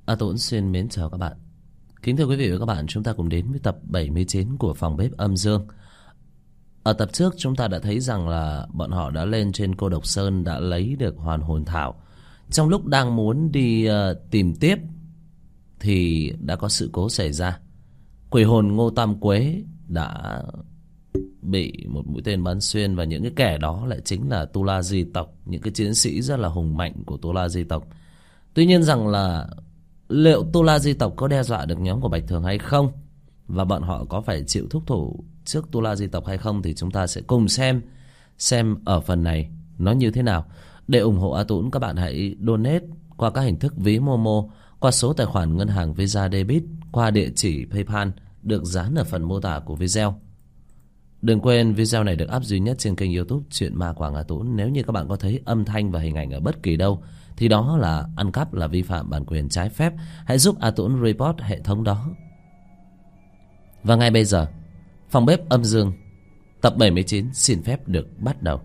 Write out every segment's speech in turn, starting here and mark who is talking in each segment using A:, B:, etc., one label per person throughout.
A: A Tốn xin mến chào các bạn. Kính thưa quý vị và các bạn, chúng ta cùng đến với tập 79 của Phòng Bếp Âm Dương. Ở tập trước chúng ta đã thấy rằng là bọn họ đã lên trên Cô Độc Sơn, đã lấy được hoàn hồn thảo. Trong lúc đang muốn đi tìm tiếp thì đã có sự cố xảy ra. Quỷ hồn Ngô Tam Quế đã bị một mũi tên bắn xuyên, và những cái kẻ đó lại chính là Tu La Di tộc, những cái chiến sĩ rất là hùng mạnh của Tu La Di tộc. Tuy nhiên rằng là liệu Tu La Di tộc có đe dọa được nhóm của Bạch Thường hay không, và bọn họ có phải chịu thúc thủ trước Tu La Di tộc hay không, thì chúng ta sẽ cùng xem ở phần này nó như thế nào. Để ủng hộ A Tũng, các bạn hãy donate qua các hình thức ví Momo, qua số tài khoản ngân hàng Visa Debit, qua địa chỉ PayPal được dán ở phần mô tả của video. Đừng quên video này được up duy nhất trên kênh YouTube Chuyện Ma Quảng A Tũng. Nếu như các bạn có thấy âm thanh và hình ảnh ở bất kỳ đâu thì đó là ăn cắp, là vi phạm bản quyền trái phép. Hãy giúp A Tũng report hệ thống đó. Và ngay bây giờ, Phòng Bếp Âm Dương tập 79 xin phép được bắt đầu.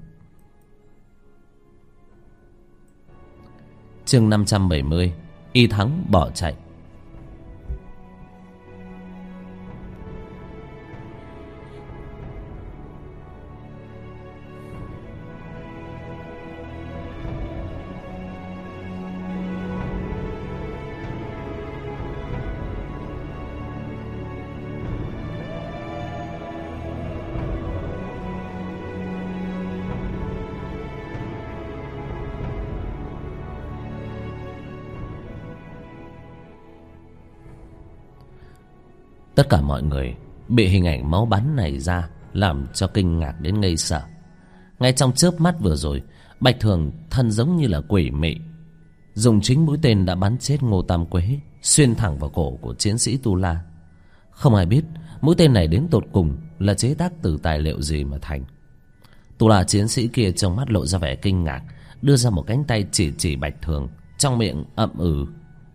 A: Chương 570, Y Thắng bỏ chạy. Tất cả mọi người bị hình ảnh máu bắn này ra làm cho kinh ngạc đến ngây sợ. Ngay trong chớp mắt vừa rồi, Bạch Thường thân giống như là quỷ mị, dùng chính mũi tên đã bắn chết Ngô Tam Quế, xuyên thẳng vào cổ của chiến sĩ Tu La. Không ai biết mũi tên này đến tột cùng là chế tác từ tài liệu gì mà thành. Tu La chiến sĩ kia trong mắt lộ ra vẻ kinh ngạc, đưa ra một cánh tay chỉ Bạch Thường, trong miệng ậm ừ: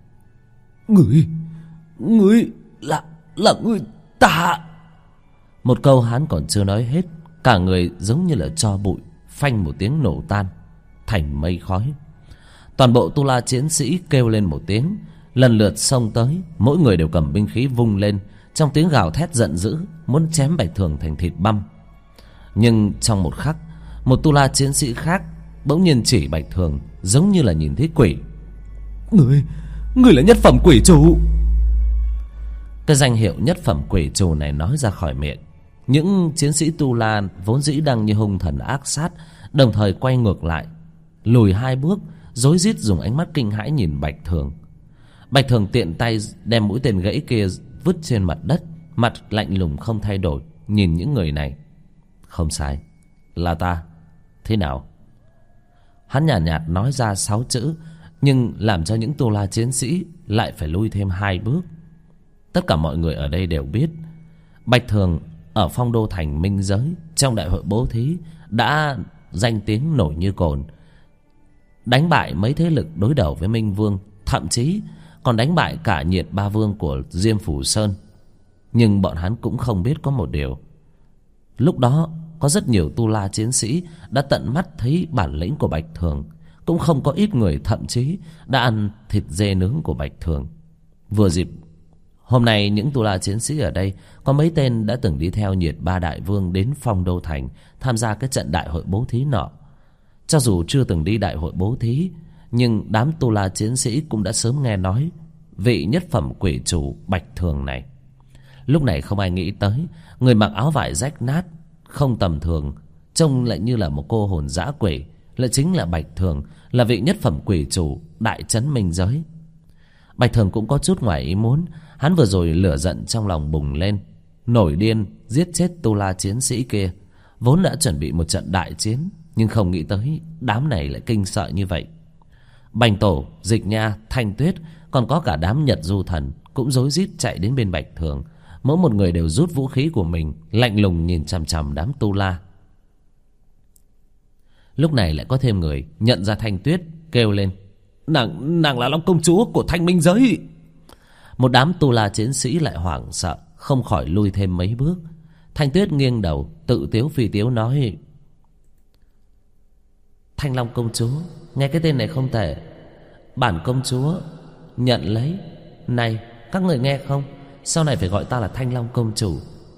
A: Người là người ta. Một câu hắn còn chưa nói hết, cả người giống như là tro bụi, phanh một tiếng nổ tan thành mây khói. Toàn bộ Tu La chiến sĩ kêu lên một tiếng, lần lượt xông tới, mỗi người đều cầm binh khí vung lên, trong tiếng gào thét giận dữ, muốn chém Bạch Thường thành thịt băm. Nhưng trong một khắc, một Tu La chiến sĩ khác bỗng nhiên chỉ Bạch Thường, giống như là nhìn thấy quỷ: Người là nhất phẩm quỷ chủ. Cái danh hiệu nhất phẩm quỷ trù này nói ra khỏi miệng, những chiến sĩ Tu La vốn dĩ đang như hung thần ác sát, đồng thời quay ngược lại, lùi hai bước, rối rít dùng ánh mắt kinh hãi nhìn Bạch Thường. Bạch Thường tiện tay đem mũi tên gãy kia vứt trên mặt đất, mặt lạnh lùng không thay đổi, nhìn những người này: Không sai, là ta. Thế nào? Hắn nhàn nhạt nói ra 6 chữ, nhưng làm cho những Tu La chiến sĩ lại phải lui thêm 2 bước. Tất cả mọi người ở đây đều biết Bạch Thường ở Phong Đô Thành Minh Giới, trong đại hội bố thí đã danh tiếng nổi như cồn, đánh bại mấy thế lực đối đầu với Minh Vương, thậm chí còn đánh bại cả Nhiệt Ba Vương của Diêm Phủ Sơn. Nhưng bọn hắn cũng không biết có một điều: lúc đó có rất nhiều Tu La chiến sĩ đã tận mắt thấy bản lĩnh của Bạch Thường, cũng không có ít người thậm chí đã ăn thịt dê nướng của Bạch Thường. Vừa dịp hôm nay, những Tu La chiến sĩ ở đây có mấy tên đã từng đi theo Nhiệt Ba Đại Vương đến Phong Đô Thành tham gia cái trận đại hội bố thí nọ. Cho dù chưa từng đi đại hội bố thí, nhưng đám Tu La chiến sĩ cũng đã sớm nghe nói vị nhất phẩm quỷ chủ Bạch Thường này. Lúc này không ai nghĩ tới, người mặc áo vải rách nát, không tầm thường, trông lại như là một cô hồn dã quỷ, lại chính là Bạch Thường, là vị nhất phẩm quỷ chủ đại trấn Minh Giới. Bạch Thường cũng có chút ngoài ý muốn. Hắn vừa rồi lửa giận trong lòng bùng lên, nổi điên giết chết Tu La chiến sĩ kia. Vốn đã chuẩn bị một trận đại chiến, nhưng không nghĩ tới đám này lại kinh sợ như vậy. Bành Tổ, Dịch Nha, Thanh Tuyết, còn có cả đám Nhật Du Thần cũng rối rít chạy đến bên Bạch Thường. Mỗi một người đều rút vũ khí của mình, lạnh lùng nhìn chằm chằm đám Tu La. Lúc này lại có thêm người nhận ra Thanh Tuyết, kêu lên: Nàng là Long công chúa của Thanh Minh Giới. Một đám Tu La chiến sĩ lại hoảng sợ, không khỏi lui thêm mấy bước. Thanh Tuyết nghiêng đầu, tự tiếu phi tiếu nói: Thanh Long công chúa, nghe cái tên này không tệ. Bản công chúa nhận lấy Này các người nghe không, sau này phải gọi ta là Thanh Long công chủ.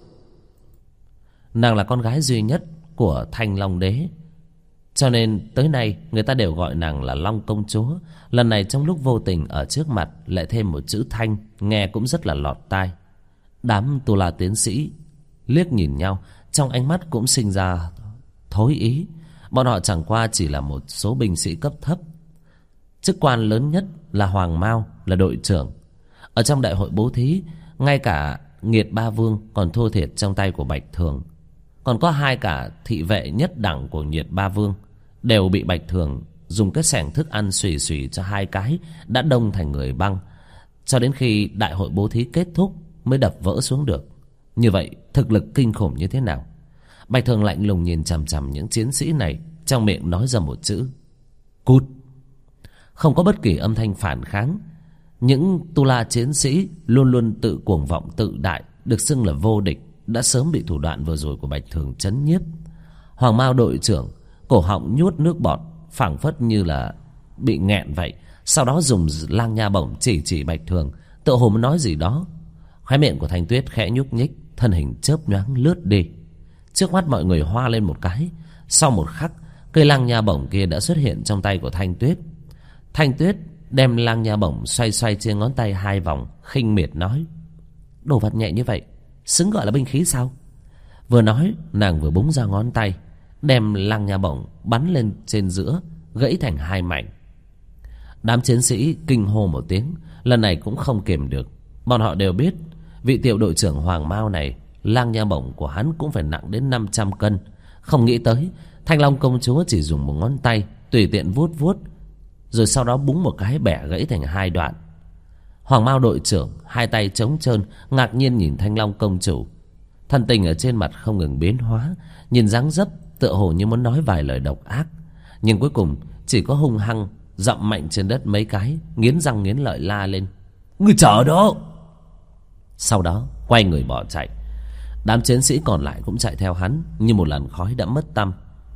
A: Nàng là con gái duy nhất của Thanh Long đế, cho nên tới nay người ta đều gọi nàng là Long công chúa. Lần này trong lúc vô tình ở trước mặt lại thêm một chữ Thanh, nghe cũng rất là lọt tai. Đám tu la tiến sĩ liếc nhìn nhau, trong ánh mắt cũng sinh ra thối ý. Bọn họ chẳng qua chỉ là một số binh sĩ cấp thấp. Chức quan lớn nhất là Hoàng Mao, là đội trưởng. Ở trong đại hội bố thí, ngay cả Nghiệt Ba Vương còn thua thiệt trong tay của Bạch Thường. Còn có hai cả thị vệ nhất đẳng của Nghiệt Ba Vương đều bị Bạch Thường dùng cái xẻng thức ăn xùy xùy cho hai cái, đã đông thành người băng. Cho đến khi đại hội bố thí kết thúc mới đập vỡ xuống được. Như vậy thực lực kinh khủng như thế nào? Bạch Thường lạnh lùng nhìn chằm chằm những chiến sĩ này, trong miệng nói ra một chữ: cút. Không có bất kỳ âm thanh phản kháng. Những tu la chiến sĩ luôn luôn tự cuồng vọng tự đại, được xưng là vô địch, đã sớm bị thủ đoạn vừa rồi của Bạch Thường chấn nhiếp. Hoàng Mao đội trưởng cổ họng nhuốt nước bọt, phảng phất như là bị nghẹn vậy. Sau đó dùng lang nha bổng chỉ Bạch Thường, tựa hồ nói gì đó. Khóe miệng của Thanh Tuyết khẽ nhúc nhích, thân hình chớp nhoáng lướt đi. Trước mắt mọi người hoa lên một cái. Sau một khắc, cây lang nha bổng kia đã xuất hiện trong tay của Thanh Tuyết. Thanh Tuyết đem lang nha bổng xoay xoay trên ngón tay hai vòng, khinh miệt nói: đồ vật nhẹ như vậy xứng gọi là binh khí sao? Vừa nói nàng vừa búng ra ngón tay, đem lang nha bổng bắn lên trên giữa, gãy thành hai mảnh. Đám chiến sĩ kinh hô một tiếng, lần này cũng không kiềm được. Bọn họ đều biết vị tiểu đội trưởng Hoàng Mao này, lang nha bổng của hắn cũng phải nặng đến 500 cân. Không nghĩ tới Thanh Long công chúa chỉ dùng một ngón tay tùy tiện vuốt vuốt, rồi sau đó búng một cái bẻ gãy thành hai đoạn. Hoàng Mao đội trưởng hai tay trống trơn, ngạc nhiên nhìn Thanh Long công chủ. Thần tình ở trên mặt không ngừng biến hóa, nhìn dáng dấp tựa hồ như muốn nói vài lời độc ác, nhưng cuối cùng chỉ có hung hăng dậm mạnh trên đất mấy cái, nghiến răng nghiến lợi la lên: ngươi chờ đó! Sau đó quay người bỏ chạy. Đám chiến sĩ còn lại cũng chạy theo hắn, như một làn khói đã mất tăm.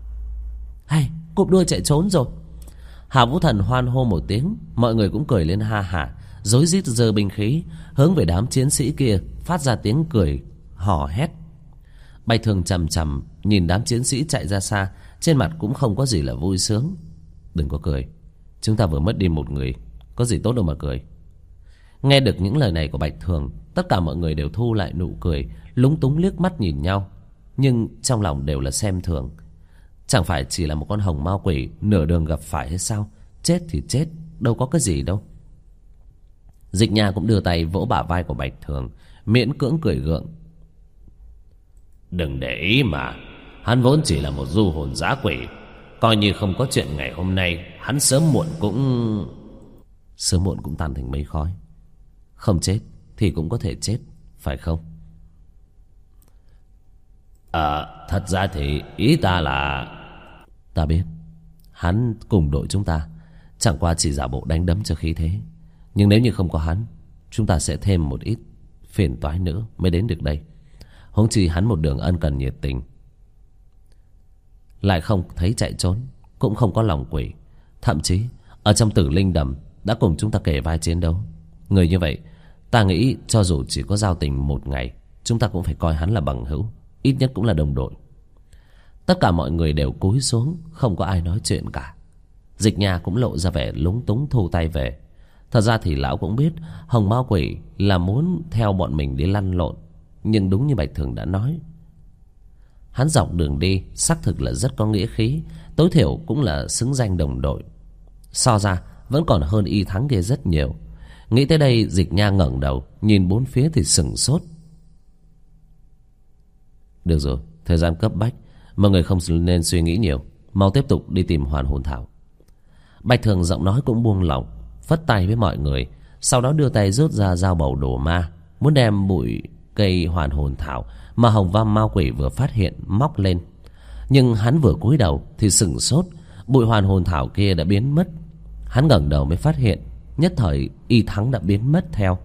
A: Hay, cụp đuôi chạy trốn rồi! Hà Vũ Thần hoan hô một tiếng, mọi người cũng cười lên ha hả, rối rít giơ binh khí hướng về đám chiến sĩ kia, phát ra tiếng cười hò hét. Bạch Thường chằm chằm nhìn đám chiến sĩ chạy ra xa, trên mặt cũng không có gì là vui sướng. Đừng có cười, chúng ta vừa mất đi một người, có gì tốt đâu mà cười. Nghe được những lời này của Bạch Thường, tất cả mọi người đều thu lại nụ cười, lúng túng liếc mắt nhìn nhau, nhưng trong lòng đều là xem thường. Chẳng phải chỉ là một con hồng ma quỷ nửa đường gặp phải hay sao? Chết thì chết, đâu có cái gì đâu. Dịch Nha cũng đưa tay vỗ bả vai của Bạch Thường, miễn cưỡng cười gượng: đừng để ý mà, hắn vốn chỉ là một du hồn dã quỷ, coi như không có chuyện ngày hôm nay, hắn sớm muộn cũng tan thành mây khói. Không chết thì cũng có thể chết, phải không? Thật ra thì ý ta là... Ta biết hắn cùng đội chúng ta chẳng qua chỉ giả bộ đánh đấm cho khí thế, nhưng nếu như không có hắn, chúng ta sẽ thêm một ít phiền toái nữa mới đến được đây. Huống chi hắn một đường ân cần nhiệt tình, lại không thấy chạy trốn, cũng không có lòng quỷ, thậm chí ở trong Tử Linh Đầm đã cùng chúng ta kề vai chiến đấu. Người như vậy, ta nghĩ cho dù chỉ có giao tình một ngày, chúng ta cũng phải coi hắn là bằng hữu, ít nhất cũng là đồng đội. Tất cả mọi người đều cúi xuống, không có ai nói chuyện cả. Dịch Nha cũng lộ ra vẻ lúng túng thu tay về. Thật ra thì lão cũng biết hồng ma quỷ là muốn theo bọn mình đi lăn lộn, nhưng đúng như Bạch Thường đã nói, hắn dọc đường đi xác thực là rất có nghĩa khí, tối thiểu cũng là xứng danh đồng đội. So ra vẫn còn hơn Y Thắng kia rất nhiều. Nghĩ tới đây, Dịch Nha ngẩng đầu nhìn bốn phía thì sửng sốt. Được rồi, thời gian cấp bách, mọi người không nên suy nghĩ nhiều, mau tiếp tục đi tìm hoàn hồn thảo. Bạch Thường giọng nói cũng buông lỏng, phất tay với mọi người, sau đó đưa tay rút ra dao bầu đồ ma, muốn đem bụi cây hoàn hồn thảo mà hồng vam ma quỷ vừa phát hiện móc lên. Nhưng hắn vừa cúi đầu thì sửng sốt, bụi hoàn hồn thảo kia đã biến mất. Hắn ngẩng đầu mới phát hiện, nhất thời Y Thắng đã biến mất theo.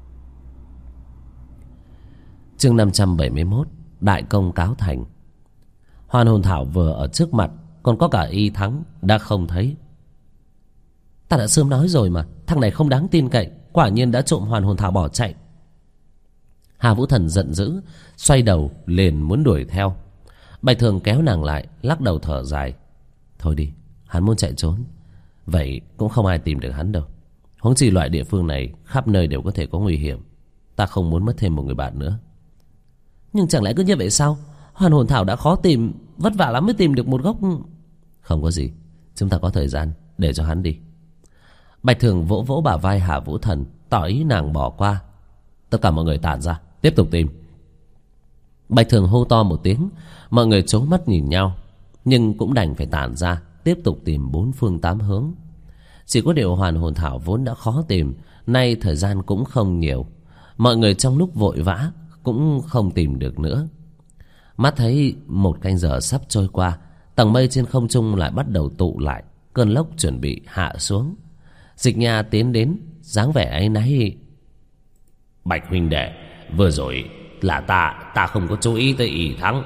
A: Chương 571, đại công cáo thành. Hoàn hồn thảo vừa ở trước mặt, còn có cả Y Thắng đã không thấy. Ta đã sớm nói rồi mà, thằng này không đáng tin cậy, quả nhiên đã trộm hoàn hồn thảo bỏ chạy. Hà Vũ Thần giận dữ, xoay đầu liền muốn đuổi theo. Bạch Thường kéo nàng lại, lắc đầu thở dài. Thôi đi, hắn muốn chạy trốn, vậy cũng không ai tìm được hắn đâu. Huống chi loại địa phương này khắp nơi đều có thể có nguy hiểm. Ta không muốn mất thêm một người bạn nữa. Nhưng chẳng lẽ cứ như vậy sao? Hoàn hồn thảo đã khó tìm, vất vả lắm mới tìm được một gốc. Không có gì, chúng ta có thời gian, để cho hắn đi. Bạch Thường vỗ vỗ bả vai Hà Vũ Thần, tỏ ý nàng bỏ qua. Tất cả mọi người tản ra, tiếp tục tìm. Bạch Thường hô to một tiếng, mọi người trố mắt nhìn nhau, nhưng cũng đành phải tản ra, tiếp tục tìm bốn phương tám hướng. Chỉ có điều hoàn hồn thảo vốn đã khó tìm, nay thời gian cũng không nhiều, mọi người trong lúc vội vã cũng không tìm được nữa. Mắt thấy 1 canh giờ sắp trôi qua, tầng mây trên không trung lại bắt đầu tụ lại, cơn lốc chuẩn bị hạ xuống. Dịch Nha tiến đến, dáng vẻ áy náy.
B: Bạch huynh đệ, vừa rồi là ta không có chú ý tới Y Thắng.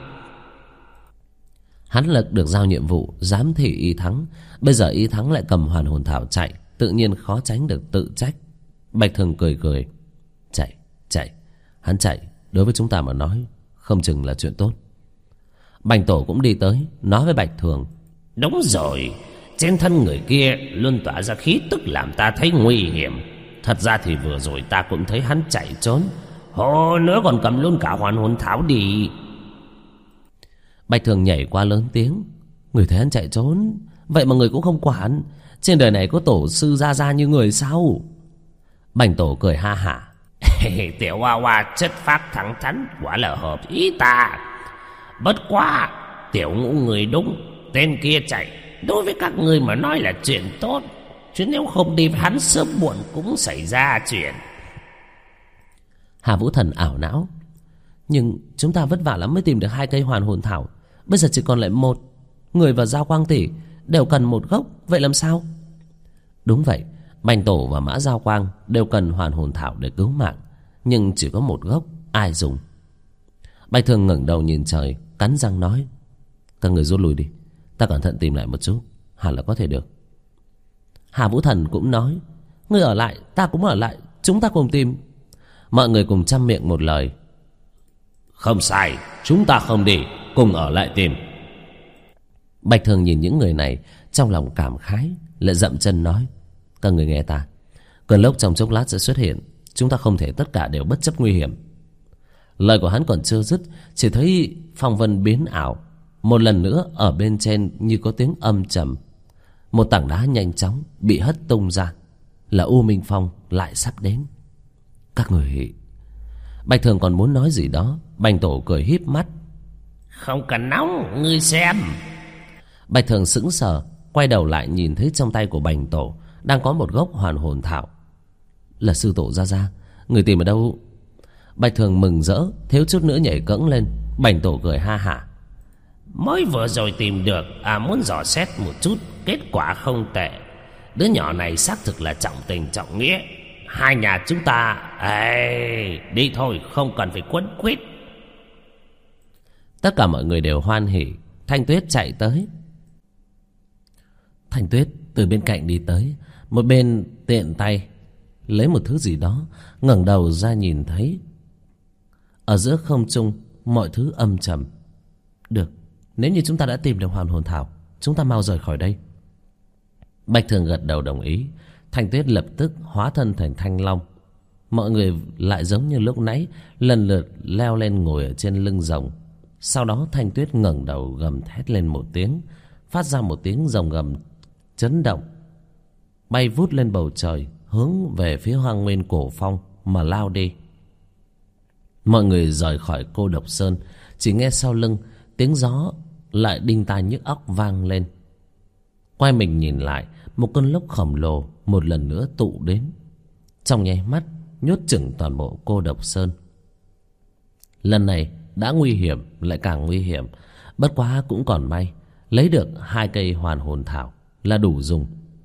A: Hắn là được giao nhiệm vụ giám thị Y Thắng, bây giờ Y Thắng lại cầm hoàn hồn thảo chạy, tự nhiên khó tránh được tự trách. Bạch Thường cười cười. Chạy, hắn chạy đối với chúng ta mà nói không chừng là chuyện tốt. Bành Tổ cũng đi tới, nói với Bạch Thường.
B: Đúng rồi, trên thân người kia luôn tỏa ra khí tức làm ta thấy nguy hiểm. Thật ra thì vừa rồi ta cũng thấy hắn chạy trốn, hồ nữa còn cầm luôn cả hoàn hồn thảo đi.
A: Bạch Thường nhảy qua lớn tiếng. Người thấy hắn chạy trốn, vậy mà người cũng không quản. Trên đời này có tổ sư ra như người sao? Bành Tổ cười ha hả.
B: Tiểu Hoa Hoa chất phác thẳng thắn, quả là hợp ý ta. Bất quá Tiểu Ngũ người đúng, tên kia chạy đối với các ngươi mà nói là chuyện tốt, chứ nếu không đi hắn sớm muộn cũng xảy ra chuyện.
A: Hà Vũ Thần ảo não. Nhưng chúng ta vất vả lắm mới tìm được 2 cây hoàn hồn thảo, bây giờ chỉ còn lại 1. Người và Giao Quang tỷ đều cần 1 gốc, vậy làm sao? Đúng vậy, Bành Tổ và Mã Giao Quang đều cần hoàn hồn thảo để cứu mạng, nhưng chỉ có 1 gốc, ai dùng? Bạch Thường ngẩng đầu nhìn trời, cắn răng nói. Các người rút lui đi, ta cẩn thận tìm lại một chút, hẳn là có thể được. Hà Vũ Thần cũng nói. Ngươi ở lại, ta cũng ở lại, chúng ta cùng tìm. Mọi người cùng chăm miệng một lời.
B: Không sai, chúng ta không đi, cùng ở lại tìm.
A: Bạch Thường nhìn những người này, trong lòng cảm khái, lại dậm chân nói. Các người nghe ta, cơn lốc trong chốc lát sẽ xuất hiện, chúng ta không thể tất cả đều bất chấp nguy hiểm. Lời của hắn còn chưa dứt, chỉ thấy phong vân biến ảo. Một lần nữa ở bên trên như có tiếng âm trầm, một tảng đá nhanh chóng bị hất tung ra, là U Minh Phong lại sắp đến. Các người... Bạch Thường còn muốn nói gì đó, Bành Tổ cười híp mắt.
B: Không cần nóng, ngươi xem.
A: Bạch Thường sững sờ, quay đầu lại nhìn thấy trong tay của Bành Tổ đang có một gốc hoàn hồn thảo. Là sư tổ ra, người tìm ở đâu? Bạch Thường mừng rỡ, thiếu chút nữa nhảy cẫng lên. Bành Tổ cười ha hả.
B: Mới vừa rồi tìm được, muốn dò xét một chút, kết quả không tệ. Đứa nhỏ này xác thực là trọng tình trọng nghĩa. Hai nhà chúng ta đi thôi, không cần phải quấn quýt.
A: Tất cả mọi người đều hoan hỉ. Thanh Tuyết chạy tới. Thanh Tuyết từ bên cạnh đi tới, một bên tiện tay lấy một thứ gì đó, ngẩng đầu ra nhìn thấy ở giữa không trung mọi thứ âm trầm. Được, nếu như chúng ta đã tìm được hoàn hồn thảo, chúng ta mau rời khỏi đây. Bạch Thường gật đầu đồng ý. Thanh Tuyết lập tức hóa thân thành thanh long. Mọi người lại giống như lúc nãy, lần lượt leo lên ngồi ở trên lưng rồng. Sau đó Thanh Tuyết ngẩng đầu gầm thét lên một tiếng, phát ra một tiếng rồng gầm chấn động, bay vút lên bầu trời, hướng về phía Hoang Nguyên Cổ Phong mà lao đi. Mọi người rời khỏi Cô Độc Sơn, chỉ nghe sau lưng tiếng gió lại đinh tai nhức óc vang lên. Quay mình nhìn lại, một cơn lốc khổng lồ một lần nữa tụ đến, trong nháy mắt nhốt chửng toàn bộ Cô Độc Sơn. Lần này đã nguy hiểm lại càng nguy hiểm, bất quá cũng còn may lấy được 2 cây hoàn hồn thảo là đủ dùng.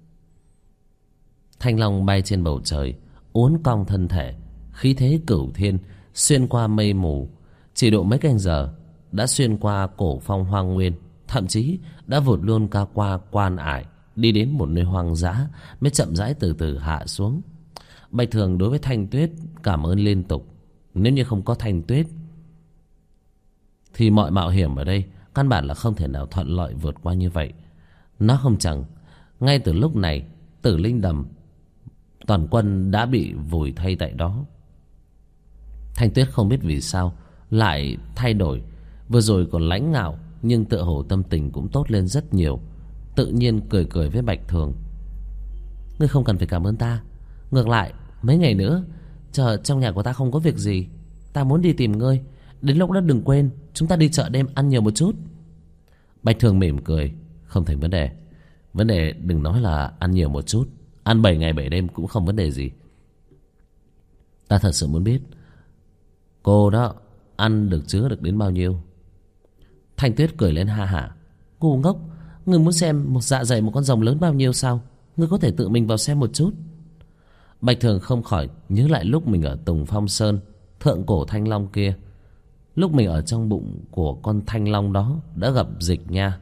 A: Thanh long bay trên bầu trời, uốn cong thân thể, khí thế cửu thiên, xuyên qua mây mù. Chỉ độ mấy canh giờ đã xuyên qua Cổ Phong Hoang Nguyên, thậm chí đã vụt luôn qua Quan Ải, đi đến một nơi hoang dã, mới chậm rãi từ từ hạ xuống. Bạch Thường đối với Thanh Tuyết cảm ơn liên tục. Nếu như không có Thanh Tuyết thì mọi mạo hiểm ở đây căn bản là không thể nào thuận lợi vượt qua như vậy. Nó không chẳng, ngay từ lúc này Tử Linh Đầm toàn quân đã bị vùi thay tại đó. Thanh Tuyết không biết vì sao lại thay đổi. Vừa rồi còn lãnh ngạo, nhưng tựa hồ tâm tình cũng tốt lên rất nhiều. Tự nhiên cười cười với Bạch Thường. Ngươi không cần phải cảm ơn ta. Ngược lại, mấy ngày nữa chờ trong nhà của ta không có việc gì, ta muốn đi tìm ngươi. Đến lúc đó đừng quên, chúng ta đi chợ đêm ăn nhiều một chút. Bạch Thường mỉm cười. Không thành vấn đề. Vấn đề đừng nói là ăn nhiều một chút, ăn 7 ngày 7 đêm cũng không vấn đề gì. Ta thật sự muốn biết cô đó ăn được chứa được đến bao nhiêu. Thanh Tuyết cười lên ha hả. Ngu ngốc, ngươi muốn xem một dạ dày một con rồng lớn bao nhiêu sao? Ngươi có thể tự mình vào xem một chút. Bạch Thường không khỏi nhớ lại lúc mình ở Tùng Phong Sơn, thượng cổ thanh long kia. Lúc mình ở trong bụng của con thanh long đó đã gặp Dịch Nha.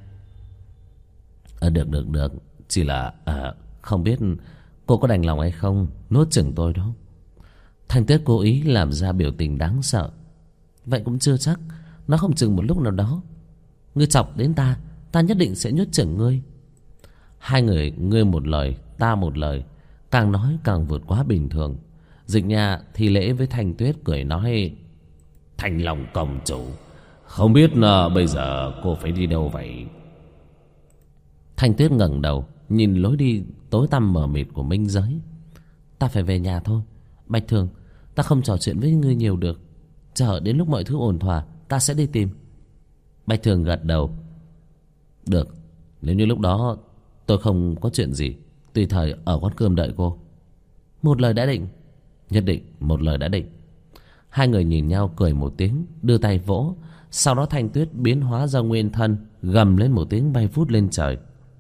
A: Được. Chỉ là không biết cô có đành lòng hay không nuốt chửng tôi đó. Thanh Tuyết cố ý làm ra biểu tình đáng sợ. Vậy cũng chưa chắc. Nó không chừng một lúc nào đó ngươi chọc đến ta, ta nhất định sẽ nuốt chửng ngươi. Hai người ngươi một lời ta một lời, càng nói càng vượt quá bình thường. Dịch Nha thi lễ với Thanh Tuyết cười nói: Thanh Long công chủ, không biết bây giờ cô phải đi đâu vậy? Thanh Tuyết ngẩng đầu nhìn lối đi tối tăm mờ mịt của minh giới. Ta phải về nhà thôi. Bạch Thường, ta không trò chuyện với ngươi nhiều được. Chờ đến lúc mọi thứ ổn thỏa ta sẽ đi tìm. Bạch Thường gật đầu. Được, nếu như lúc đó tôi không có chuyện gì, tùy thời ở quán cơm đợi cô. Một lời đã định. Nhất định, một lời đã định. Hai người nhìn nhau cười một tiếng, đưa tay vỗ. Sau đó Thanh Tuyết biến hóa ra nguyên thân, gầm lên một tiếng bay vút lên trời.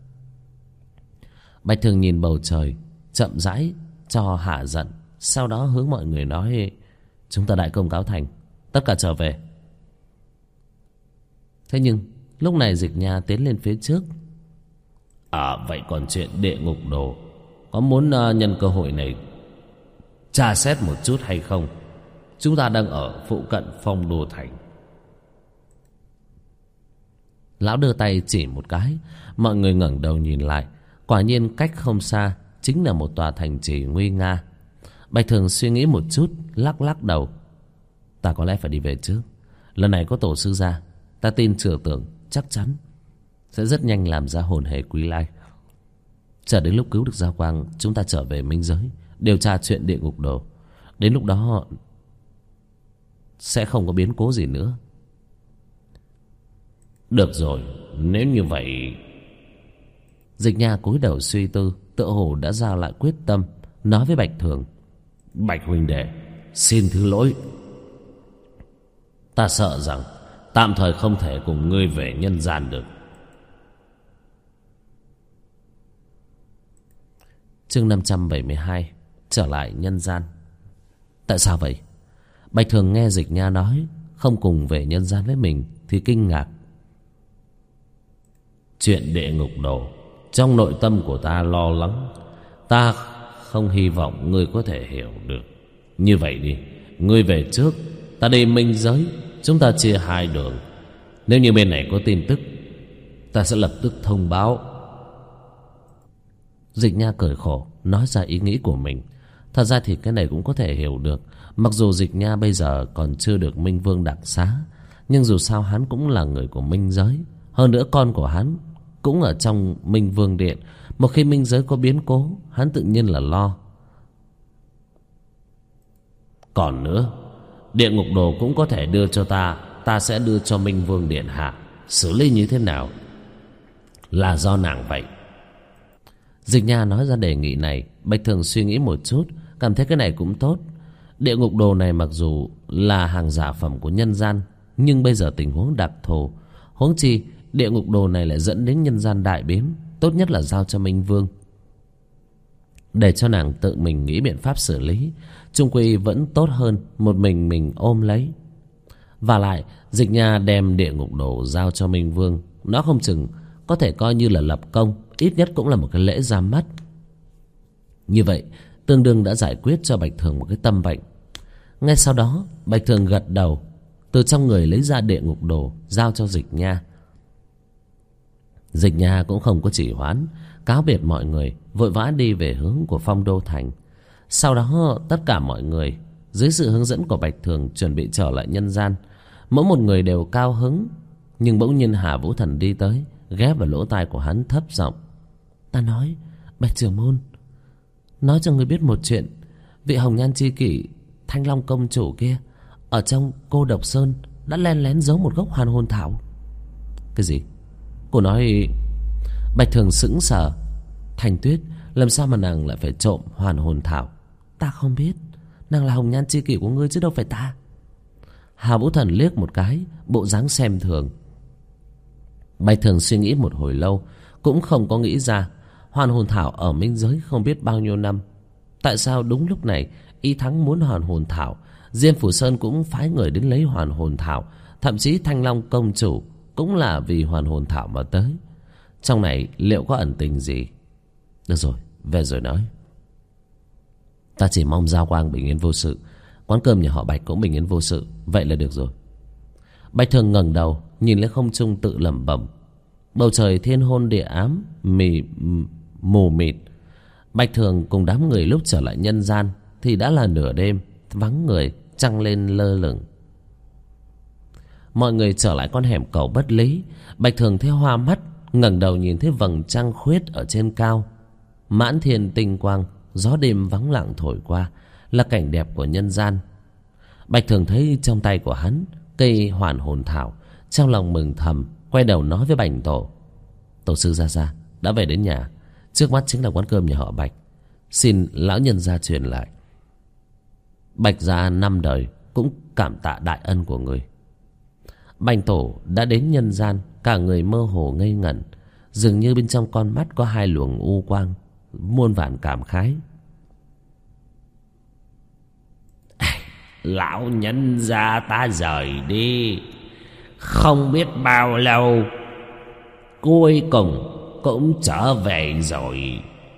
A: Bạch Thường nhìn bầu trời, chậm rãi cho hạ giận. Sau đó hướng mọi người nói: Chúng ta đại công cáo thành, tất cả trở về. Thế nhưng lúc này Dịch Nha tiến lên phía trước. Vậy còn chuyện địa ngục đồ, có muốn nhân cơ hội này tra xét một chút hay không? Chúng ta đang ở phụ cận Phong Đô Thành. Lão đưa tay chỉ một cái. Mọi người ngẩng đầu nhìn lại. Quả nhiên cách không xa chính là một tòa thành trì nguy nga. Bạch Thường suy nghĩ một chút, lắc đầu. Ta có lẽ phải đi về trước. Lần này có tổ sư ra, ta tin Trừ Tưởng chắc chắn sẽ rất nhanh làm ra hồn hề quý lai. Chờ đến lúc cứu được Giao Quang, chúng ta trở về minh giới điều tra chuyện địa ngục đồ. Đến lúc đó sẽ không có biến cố gì nữa. Được rồi, nếu như vậy. Dịch Nha cúi đầu suy tư, tựa hồ đã ra lại quyết tâm, nói với Bạch Thường: Bạch huynh đệ, xin thứ lỗi. Ta sợ rằng tạm thời không thể cùng ngươi về nhân gian được. Chương 572, trở lại nhân gian. Tại sao vậy? Bạch Thường nghe Dịch Nha nói không cùng về nhân gian với mình thì kinh ngạc. Chuyện địa ngục đồ, trong nội tâm của ta lo lắng. Ta không hy vọng ngươi có thể hiểu được. Như vậy đi, ngươi về trước, ta đi minh giới, chúng ta chia hai đường. Nếu như bên này có tin tức, ta sẽ lập tức thông báo. Dịch Nha cười khổ, nói ra ý nghĩ của mình. Thật ra thì cái này cũng có thể hiểu được. Mặc dù Dịch Nha bây giờ còn chưa được Minh Vương đặc xá, nhưng dù sao hắn cũng là người của minh giới. Hơn nữa con của hắn cũng ở trong Minh Vương Điện. Một khi minh giới có biến cố, hắn tự nhiên là lo. Còn nữa, địa ngục đồ cũng có thể đưa cho ta. Ta sẽ đưa cho Minh Vương Điện hạ. Xử lý như thế nào là do nàng vậy. Dịch Nha nói ra đề nghị này. Bạch Thường suy nghĩ một chút, cảm thấy cái này cũng tốt. Địa ngục đồ này mặc dù là hàng giả phẩm của nhân gian, nhưng bây giờ tình huống đặc thù. Huống chi địa ngục đồ này lại dẫn đến nhân gian đại biến. Tốt nhất là giao cho Minh Vương, để cho nàng tự mình nghĩ biện pháp xử lý. Chung quy vẫn tốt hơn một mình ôm lấy. Và lại Dịch Nha đem địa ngục đồ giao cho Minh Vương, nó không chừng có thể coi như là lập công, ít nhất cũng là một cái lễ ra mắt. Như vậy tương đương đã giải quyết cho Bạch Thường một cái tâm bệnh. Ngay sau đó Bạch Thường gật đầu, từ trong người lấy ra địa ngục đồ giao cho Dịch Nha. Dịch Nha cũng không có trì hoãn, cáo biệt mọi người, vội vã đi về hướng của Phong Đô Thành. Sau đó tất cả mọi người dưới sự hướng dẫn của Bạch Thường chuẩn bị trở lại nhân gian. Mỗi một người đều cao hứng. Nhưng bỗng nhiên Hà Vũ Thần đi tới, ghé vào lỗ tai của hắn thấp giọng: "Ta nói, Bạch trưởng môn, nói cho người biết một chuyện. Vị hồng nhan chi kỷ Thanh Long công chủ kia ở trong Cô Độc Sơn đã len lén giấu một gốc hoàn hồn thảo." "Cái gì?" Cô nói. Bạch Thường sững sờ. "Thanh Tuyết, làm sao mà nàng lại phải trộm hoàn hồn thảo?" "Ta không biết, nàng là hồng nhan chi kỷ của ngươi chứ đâu phải ta." Hà Vũ Thần liếc một cái, bộ dáng xem thường. Bạch Thường suy nghĩ một hồi lâu, cũng không có nghĩ ra. Hoàn hồn thảo ở minh giới không biết bao nhiêu năm, tại sao đúng lúc này Y Thắng muốn hoàn hồn thảo? Diêm Phủ Sơn cũng phái người đến lấy hoàn hồn thảo, thậm chí Thanh Long công chủ cũng là vì hoàn hồn thảo mà tới. Trong này liệu có ẩn tình gì? Được rồi, về rồi nói. Ta chỉ mong Giao Quang bình yên vô sự, quán cơm nhà họ Bạch cũng bình yên vô sự, vậy là được rồi. Bạch Thường ngẩng đầu nhìn lên không trung tự lẩm bẩm. Bầu trời thiên hôn địa ám, mù mịt. Bạch Thường cùng đám người lúc trở lại nhân gian thì đã là nửa đêm, vắng người, trăng lên lơ lửng. Mọi người trở lại con hẻm cầu Bất Lý. Bạch Thường thấy hoa mắt, ngẩng đầu nhìn thấy vầng trăng khuyết ở trên cao, mãn thiên tinh quang. Gió đêm vắng lặng thổi qua, là cảnh đẹp của nhân gian. Bạch Thường thấy trong tay của hắn cây hoàn hồn thảo, trong lòng mừng thầm, quay đầu nói với Bành Tổ: "Tổ sư Gia Gia đã về đến nhà, trước mắt chính là quán cơm nhà họ Bạch, xin lão nhân gia truyền lại. Bạch gia 5 đời cũng cảm tạ đại ân của người." Bành Tổ đã đến nhân gian, cả người mơ hồ ngây ngẩn, dường như bên trong con mắt có 2 luồng u quang, muôn vàn cảm khái.
B: "Lão nhân gia ta rời đi không biết bao lâu, cuối cùng cũng trở về rồi."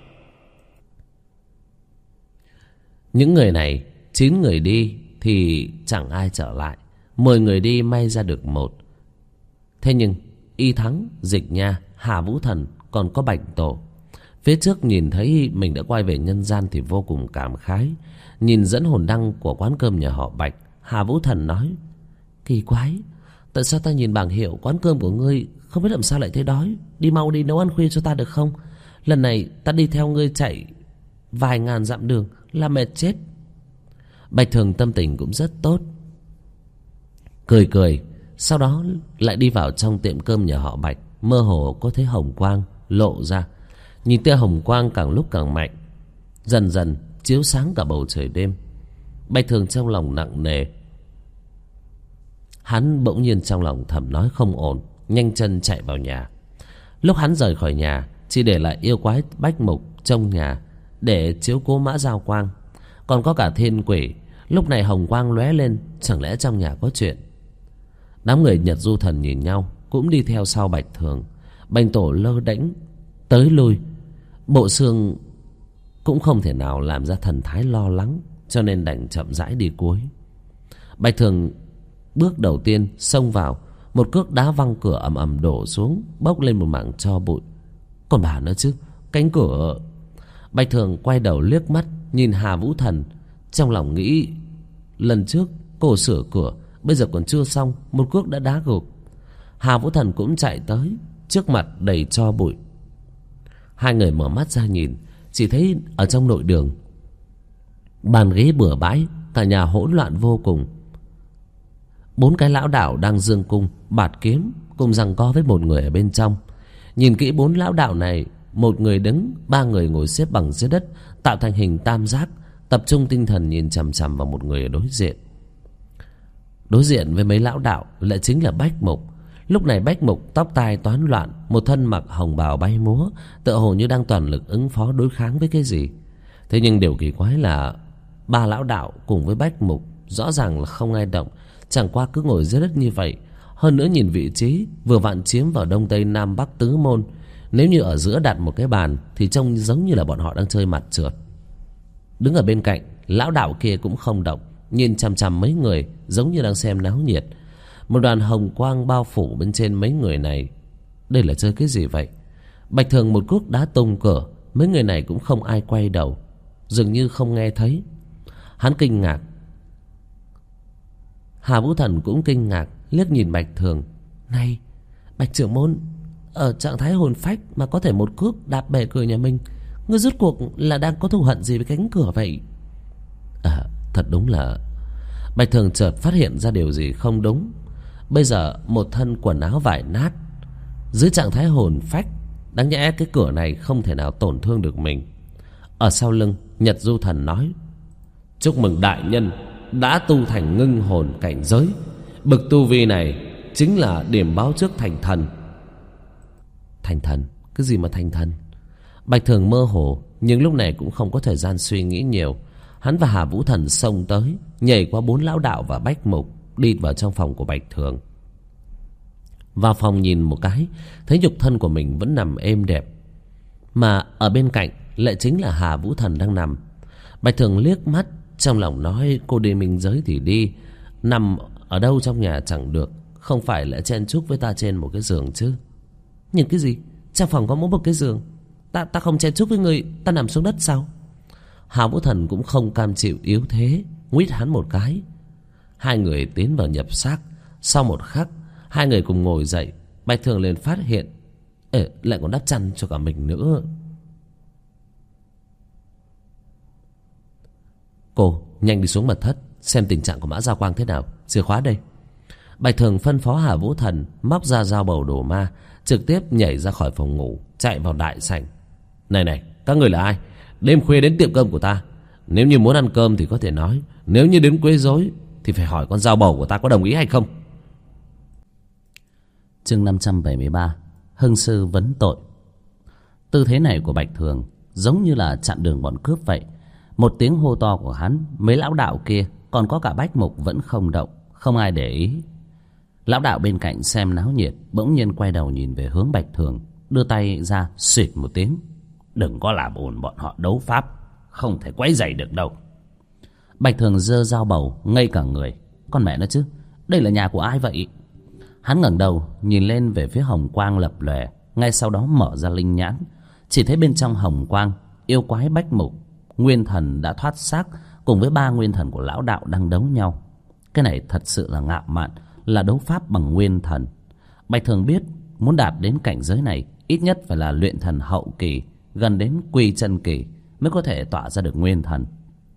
A: Những người này 9 người đi thì chẳng ai trở lại, 10 người đi may ra được 1. Thế nhưng Y Thắng, Dịch Nha, Hà Vũ Thần còn có Bạch Tổ phía trước nhìn thấy mình đã quay về nhân gian thì vô cùng cảm khái. Nhìn dẫn hồn đăng của quán cơm nhà họ Bạch, Hà Vũ Thần nói: "Kỳ quái, tại sao ta nhìn bảng hiệu quán cơm của ngươi không biết làm sao lại thấy đói? Đi mau đi nấu ăn khuya cho ta được không? Lần này ta đi theo ngươi chạy vài ngàn dặm đường là mệt chết." Bạch Thường tâm tình cũng rất tốt, cười cười, sau đó lại đi vào trong tiệm cơm nhà họ Bạch. Mơ hồ có thấy hồng quang lộ ra, nhìn tia hồng quang càng lúc càng mạnh, dần dần chiếu sáng cả bầu trời đêm. Bạch Thường trong lòng nặng nề. Hắn bỗng nhiên trong lòng thầm nói không ổn, nhanh chân chạy vào nhà. Lúc hắn rời khỏi nhà, chỉ để lại yêu quái Bách Mục trong nhà để chiếu cố Mã Giao Quang, còn có cả thiên quỷ. Lúc này hồng quang lóe lên, chẳng lẽ trong nhà có chuyện? Đám người Nhật Du Thần nhìn nhau, cũng đi theo sau Bạch Thường. Bành Tổ lơ đễnh tới lui, bộ xương cũng không thể nào làm ra thần thái lo lắng, cho nên đành chậm rãi đi cuối. Bạch Thường bước đầu tiên xông vào, một cước đá văng cửa ầm ầm đổ xuống, bốc lên một mảng tro bụi. Còn bà nữa chứ, cánh cửa. Bạch Thường quay đầu liếc mắt nhìn Hà Vũ Thần, trong lòng nghĩ lần trước cô sửa cửa, bây giờ còn chưa xong, một cước đã đá gục. Hà Vũ Thần cũng chạy tới, trước mặt đầy tro bụi. Hai người mở mắt ra nhìn, chỉ thấy ở trong nội đường bàn ghế bừa bãi, cả nhà hỗn loạn vô cùng. 4 cái lão đạo đang dương cung bạt kiếm cùng giằng co với một người ở bên trong. Nhìn kỹ 4 lão đạo này, một người đứng, 3 người ngồi xếp bằng dưới đất, tạo thành hình tam giác, tập trung tinh thần nhìn chằm chằm vào một người ở đối diện. Đối diện với mấy lão đạo lại chính là Bách Mục. Lúc này Bách Mục tóc tai toán loạn, một thân mặc hồng bào bay múa, tựa hồ như đang toàn lực ứng phó đối kháng với cái gì. Thế nhưng điều kỳ quái là 3 lão đạo cùng với Bách Mục rõ ràng là không ai động, chẳng qua cứ ngồi dưới đất như vậy. Hơn nữa nhìn vị trí vừa vặn chiếm vào đông tây nam bắc tứ môn, nếu như ở giữa đặt một cái bàn thì trông giống như là bọn họ đang chơi mặt trượt. Đứng ở bên cạnh, lão đạo kia cũng không động, nhìn chằm chằm mấy người giống như đang xem náo nhiệt. Một đoàn hồng quang bao phủ bên trên mấy người này. Đây là chơi cái gì vậy? Bạch Thường một cước đá tung cửa. Mấy người này cũng không ai quay đầu, dường như không nghe thấy. Hắn kinh ngạc. Hà Vũ Thần cũng kinh ngạc, liếc nhìn Bạch Thường. Này, Bạch trưởng môn, ở trạng thái hồn phách mà có thể một cước đạp bể cửa nhà mình, ngươi rốt cuộc là đang có thù hận gì với cánh cửa vậy? Thật đúng là... Bạch Thường chợt phát hiện ra điều gì không đúng. Bây giờ một thân quần áo vải nát, dưới trạng thái hồn phách, đáng nhẽ cái cửa này không thể nào tổn thương được mình. Ở sau lưng, Nhật Du Thần nói: chúc mừng đại nhân đã tu thành ngưng hồn cảnh giới. Bậc tu vi này chính là điểm báo trước thành thần. Thành thần? Cái gì mà thành thần? Bạch Thường mơ hồ, nhưng lúc này cũng không có thời gian suy nghĩ nhiều. Hắn và Hà Vũ Thần xông tới, nhảy qua 4 lão đạo và Bách Mục, đi vào trong phòng của Bạch Thường. Vào phòng nhìn một cái, thấy nhục thân của mình vẫn nằm êm đẹp, mà ở bên cạnh lại chính là Hà Vũ Thần đang nằm. Bạch Thường liếc mắt, trong lòng nói: cô đi minh giới thì đi, nằm ở đâu trong nhà chẳng được, không phải là chen chúc với ta trên một cái giường chứ. Nhìn cái gì? Trong phòng có mỗi một cái giường. Ta không chen chúc với người, ta nằm xuống đất sao? Hà Vũ Thần cũng không cam chịu yếu thế, nguýt hắn một cái. Hai người tiến vào nhập xác. Sau một khắc, hai người cùng ngồi dậy. Bạch Thường liền phát hiện lại còn đắp chăn cho cả mình nữa. Cô nhanh đi xuống mật thất xem tình trạng của Mã Gia Quang thế nào. Chìa khóa đây. Bạch Thường phân phó Hà Vũ Thần móc ra dao bầu đổ ma, trực tiếp nhảy ra khỏi phòng ngủ, chạy vào đại sảnh. Này, các người là ai? Đêm khuya đến tiệm cơm của ta. Nếu như muốn ăn cơm thì có thể nói, nếu như đến quấy rối thì phải hỏi con dao bầu của ta có đồng ý hay không. Chương 573, Hưng sư vấn tội. Tư thế này của Bạch Thường giống như là chặn đường bọn cướp vậy. Một tiếng hô to của hắn, mấy lão đạo kia còn có cả Bách Mục vẫn không động, không ai để ý. Lão đạo bên cạnh xem náo nhiệt bỗng nhiên quay đầu nhìn về hướng Bạch Thường, đưa tay ra xịt một tiếng: đừng có làm ồn, bọn họ đấu pháp, không thể quấy rầy được đâu. Bạch Thường giơ dao bầu ngây cả người. Con mẹ nó chứ, đây là nhà của ai vậy? Hắn ngẩng đầu nhìn lên về phía hồng quang lập lòe, ngay sau đó mở ra linh nhãn, chỉ thấy bên trong hồng quang, yêu quái Bách Mục, nguyên thần đã thoát xác cùng với 3 nguyên thần của lão đạo đang đấu nhau. Cái này thật sự là ngạo mạn, là đấu pháp bằng nguyên thần. Bạch Thường biết muốn đạt đến cảnh giới này ít nhất phải là luyện thần hậu kỳ, gần đến quy chân kỳ mới có thể tỏa ra được nguyên thần.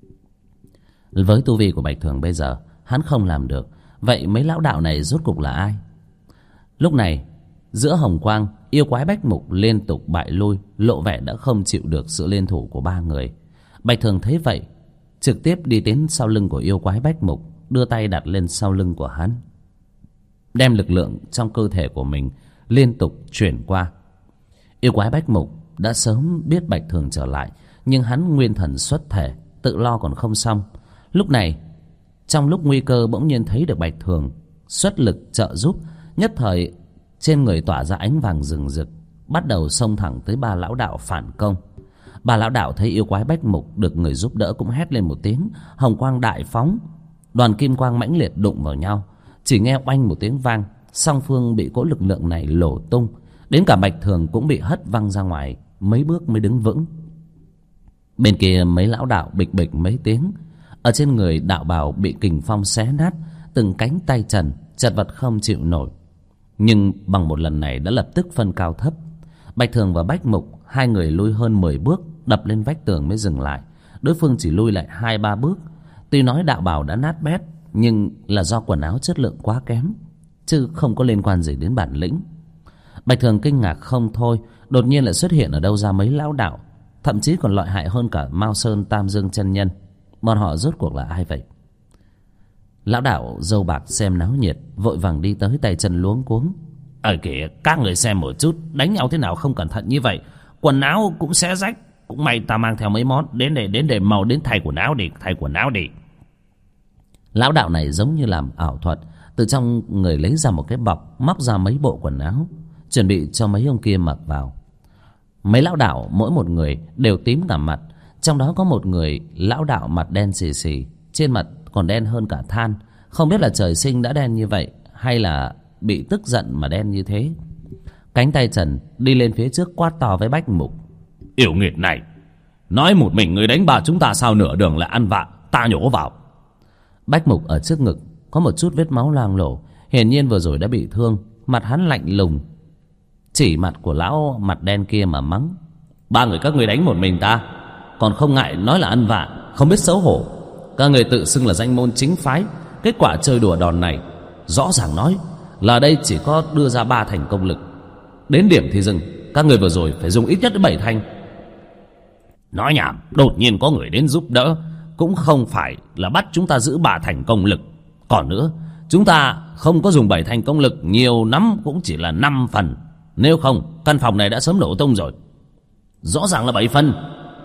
A: Với tu vi của Bạch Thường bây giờ, hắn không làm được. Vậy mấy lão đạo này rốt cục là ai? Lúc này giữa hồng quang, yêu quái Bách Mục liên tục bại lui, lộ vẻ đã không chịu được sự liên thủ của 3 người. Bạch Thường thấy vậy, trực tiếp đi đến sau lưng của yêu quái Bách Mục, đưa tay đặt lên sau lưng của hắn, đem lực lượng trong cơ thể của mình liên tục chuyển qua. Yêu quái Bách Mục đã sớm biết Bạch Thường trở lại, nhưng hắn nguyên thần xuất thể, tự lo còn không xong. Lúc này, trong lúc nguy cơ bỗng nhiên thấy được Bạch Thường xuất lực trợ giúp, nhất thời trên người tỏa ra ánh vàng rừng rực, bắt đầu xông thẳng tới 3 lão đạo phản công. 3 lão đạo thấy yêu quái Bách Mục được người giúp đỡ cũng hét lên một tiếng, hồng quang đại phóng, đoàn kim quang mãnh liệt đụng vào nhau. Chỉ nghe oanh một tiếng vang, song phương bị cỗ lực lượng này lổ tung, đến cả Bạch Thường cũng bị hất văng ra ngoài mấy bước mới đứng vững. Bên kia mấy lão đạo bịch bịch mấy tiếng, ở trên người đạo bào bị kình phong xé nát, từng cánh tay trần chật vật không chịu nổi. Nhưng bằng một lần này đã lập tức phân cao thấp. Bạch Thường và Bách Mục hai người lui hơn 10 bước, đập lên vách tường mới dừng lại. Đối phương chỉ lui lại 2-3 bước. Tuy nói đạo bào đã nát bét, nhưng là do quần áo chất lượng quá kém, chứ không có liên quan gì đến bản lĩnh. Bạch Thường kinh ngạc không thôi, đột nhiên lại xuất hiện ở đâu ra mấy lão đạo, thậm chí còn lợi hại hơn cả Mao Sơn Tam Dương chân nhân. Bọn họ rốt cuộc là ai vậy? Lão đạo râu bạc xem náo nhiệt vội vàng đi tới, tay chân luống cuống. Kìa, các người xem một chút, đánh nhau thế nào không cẩn thận như vậy, quần áo cũng xé rách. Cũng may ta mang theo mấy món, đến để mau đến thay quần áo đi. Lão đạo này giống như làm ảo thuật, từ trong người lấy ra một cái bọc, móc ra mấy bộ quần áo, chuẩn bị cho mấy ông kia mặc vào. Mấy lão đạo mỗi một người đều tím cả mặt, Trong đó có một người lão đạo mặt đen xì xì, trên mặt còn đen hơn cả than. Không biết là trời sinh đã đen như vậy hay là bị tức giận mà đen như thế. Cánh tay trần đi lên phía trước quát to với Bách Mục:
B: Yểu nghiệt này, nói một mình người đánh bà chúng ta sao nửa đường lại ăn vạ, ta nhổ vào.
A: Bách Mục ở trước ngực có một chút vết máu loang lổ, hiển nhiên vừa rồi đã bị thương. Mặt hắn lạnh lùng, chỉ mặt của lão mặt đen kia mà mắng: Ba người các người đánh một mình ta, còn không ngại nói là ăn vạ, không biết xấu hổ. Các người tự xưng là danh môn chính phái, kết quả chơi đùa đòn này rõ ràng nói là đây chỉ có đưa ra 3 thành công lực, đến điểm thì dừng. Các người vừa rồi phải dùng ít nhất đến 7 thành.
B: Nói nhảm, đột nhiên có người đến giúp đỡ, cũng không phải là bắt chúng ta giữ 3 thành công lực. Còn nữa, chúng ta không có dùng 7 thành công lực, nhiều lắm cũng chỉ là 5 phần. Nếu không, căn phòng này đã sớm nổ tung rồi. Rõ ràng là 7 phần.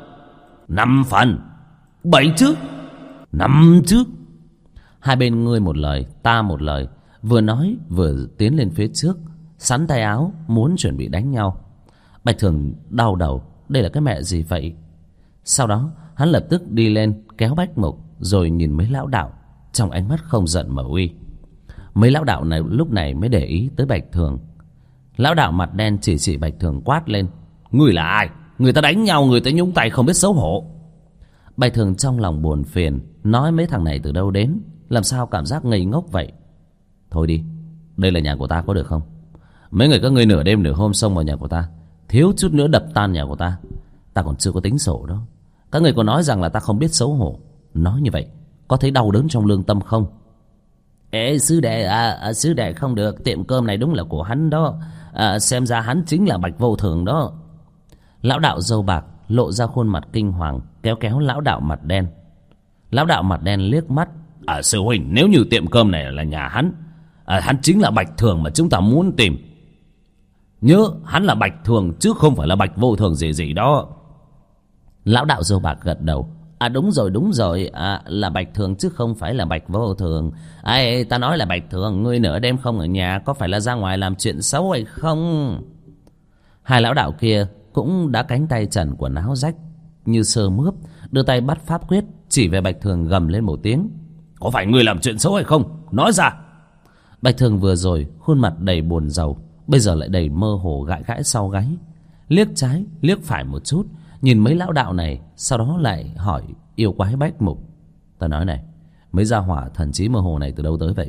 B: 5 phần. 7 chứ. 5 chứ.
A: Hai bên ngươi một lời ta một lời, vừa nói vừa tiến lên phía trước, sắn tay áo muốn chuẩn bị đánh nhau. Bạch Thường đau đầu, đây là cái mẹ gì vậy? Sau đó hắn lập tức đi lên kéo Bách Mục, rồi nhìn mấy lão đạo, trong ánh mắt không giận mà uy. Mấy lão đạo này lúc này mới để ý tới Bạch Thường. Lão đạo mặt đen chỉ Bạch Thường quát lên: Ngươi là ai? Người ta đánh nhau người ta nhúng tay không biết xấu hổ. Bạch Thường trong lòng buồn phiền, nói mấy thằng này từ đâu đến, làm sao cảm giác ngây ngốc vậy. Thôi đi, đây là nhà của ta có được không? Mấy người các ngươi nửa đêm nửa hôm xông vào nhà của ta, thiếu chút nữa đập tan nhà của ta. Ta còn chưa có tính sổ đó. Các người còn nói rằng là ta không biết xấu hổ. Nói như vậy có thấy đau đớn trong lương tâm không? Ê sư đệ, sư đệ không được, tiệm cơm này đúng là của hắn đó. Xem ra hắn chính là Bạch Vô Thường đó. Lão đạo râu bạc lộ ra khuôn mặt kinh hoàng, kéo lão đạo mặt đen. Lão đạo mặt đen liếc mắt:
B: Sư huynh, nếu như tiệm cơm này là nhà hắn, hắn chính là Bạch Thường mà chúng ta muốn tìm. Nhớ hắn là Bạch Thường chứ không phải là Bạch Vô Thường gì đó.
A: Lão đạo râu bạc gật đầu: đúng rồi, là Bạch Thường chứ không phải là Bạch Vô Thường. Ta nói là Bạch Thường, ngươi nửa đêm không ở nhà, có phải là ra ngoài làm chuyện xấu hay không? Hai lão đạo kia cũng đã cánh tay trần quần áo rách như sơ mướp, đưa tay bắt pháp quyết chỉ về Bạch Thường, gầm lên một tiếng:
B: Có phải ngươi làm chuyện xấu hay không? Nói ra.
A: Bạch Thường vừa rồi khuôn mặt đầy buồn rầu, bây giờ lại đầy mơ hồ, gãi gãi sau gáy, liếc trái liếc phải một chút, nhìn mấy lão đạo này, sau đó lại hỏi yêu quái Bách Mục: Ta nói này, mấy gia hỏa thần trí mơ hồ này từ đâu tới vậy?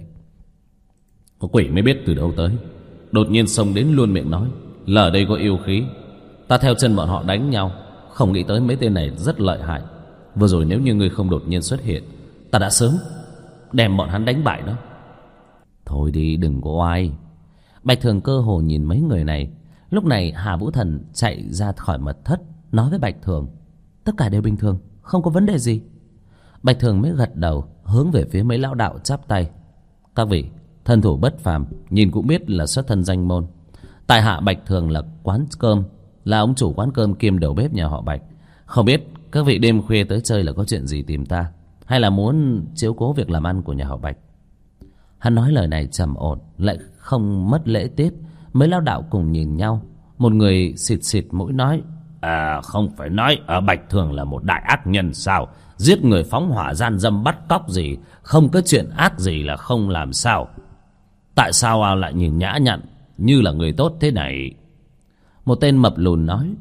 B: Có quỷ mới biết từ đâu tới, đột nhiên xông đến luôn miệng nói là ở đây có yêu khí.
A: Ta theo chân bọn họ đánh nhau, không nghĩ tới mấy tên này rất lợi hại. Vừa rồi nếu như ngươi không đột nhiên xuất hiện, ta đã sớm đem bọn hắn đánh bại đó. Thôi đi, đừng có oai. Bạch Thường cơ hồ nhìn mấy người này. Lúc này Hà Vũ Thần chạy ra khỏi mật thất, nói với Bạch Thường: Tất cả đều bình thường, không có vấn đề gì. Bạch Thường mới gật đầu, hướng về phía mấy lão đạo chắp tay: Các vị thân thủ bất phàm, nhìn cũng biết là xuất thân danh môn. Tại hạ Bạch Thường là quán cơm, là ông chủ quán cơm kiêm đầu bếp nhà họ Bạch. Không biết các vị đêm khuya tới chơi là có chuyện gì tìm ta, hay là muốn chiếu cố việc làm ăn của nhà họ Bạch? Hắn nói lời này trầm ổn, lại không mất lễ tiết. Mấy lão đạo cùng nhìn nhau. Một người xịt mũi nói:
B: Không phải nói Bạch Thường là một đại ác nhân sao? Giết người, phóng hỏa, gian dâm, bắt cóc gì, không có chuyện ác gì là không làm sao? Tại sao lại nhìn nhã nhặn như là người tốt thế này?
A: Một tên mập lùn nói: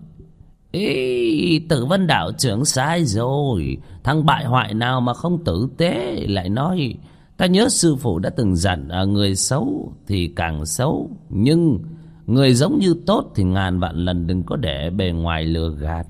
B: Tử Vân đạo trưởng sai rồi. Thằng bại hoại nào mà không tử tế lại nói: Ta nhớ sư phụ đã từng dặn, người xấu thì càng xấu, nhưng người giống như tốt thì ngàn vạn lần đừng có để bề ngoài lừa gạt.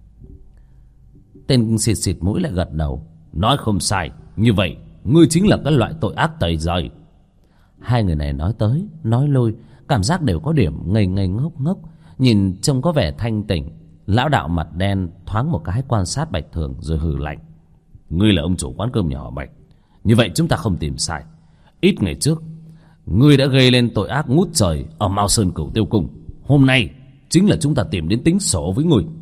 A: Tên xịt mũi lại gật đầu:
B: Nói không sai, như vậy ngươi chính là cái loại tội ác tày rời.
A: Hai người này nói tới nói lui, cảm giác đều có điểm ngây ngốc ngốc, nhìn trông có vẻ thanh tỉnh. Lão đạo mặt đen thoáng một cái quan sát Bạch Thường rồi hừ lạnh:
B: Ngươi là ông chủ quán cơm nhà họ Bạch, như vậy chúng ta không tìm sai. Ít ngày trước ngươi đã gây lên tội ác ngút trời ở Mao Sơn Cửu Tiêu Cung. Hôm nay chính là chúng ta tìm đến tính sổ với ngươi.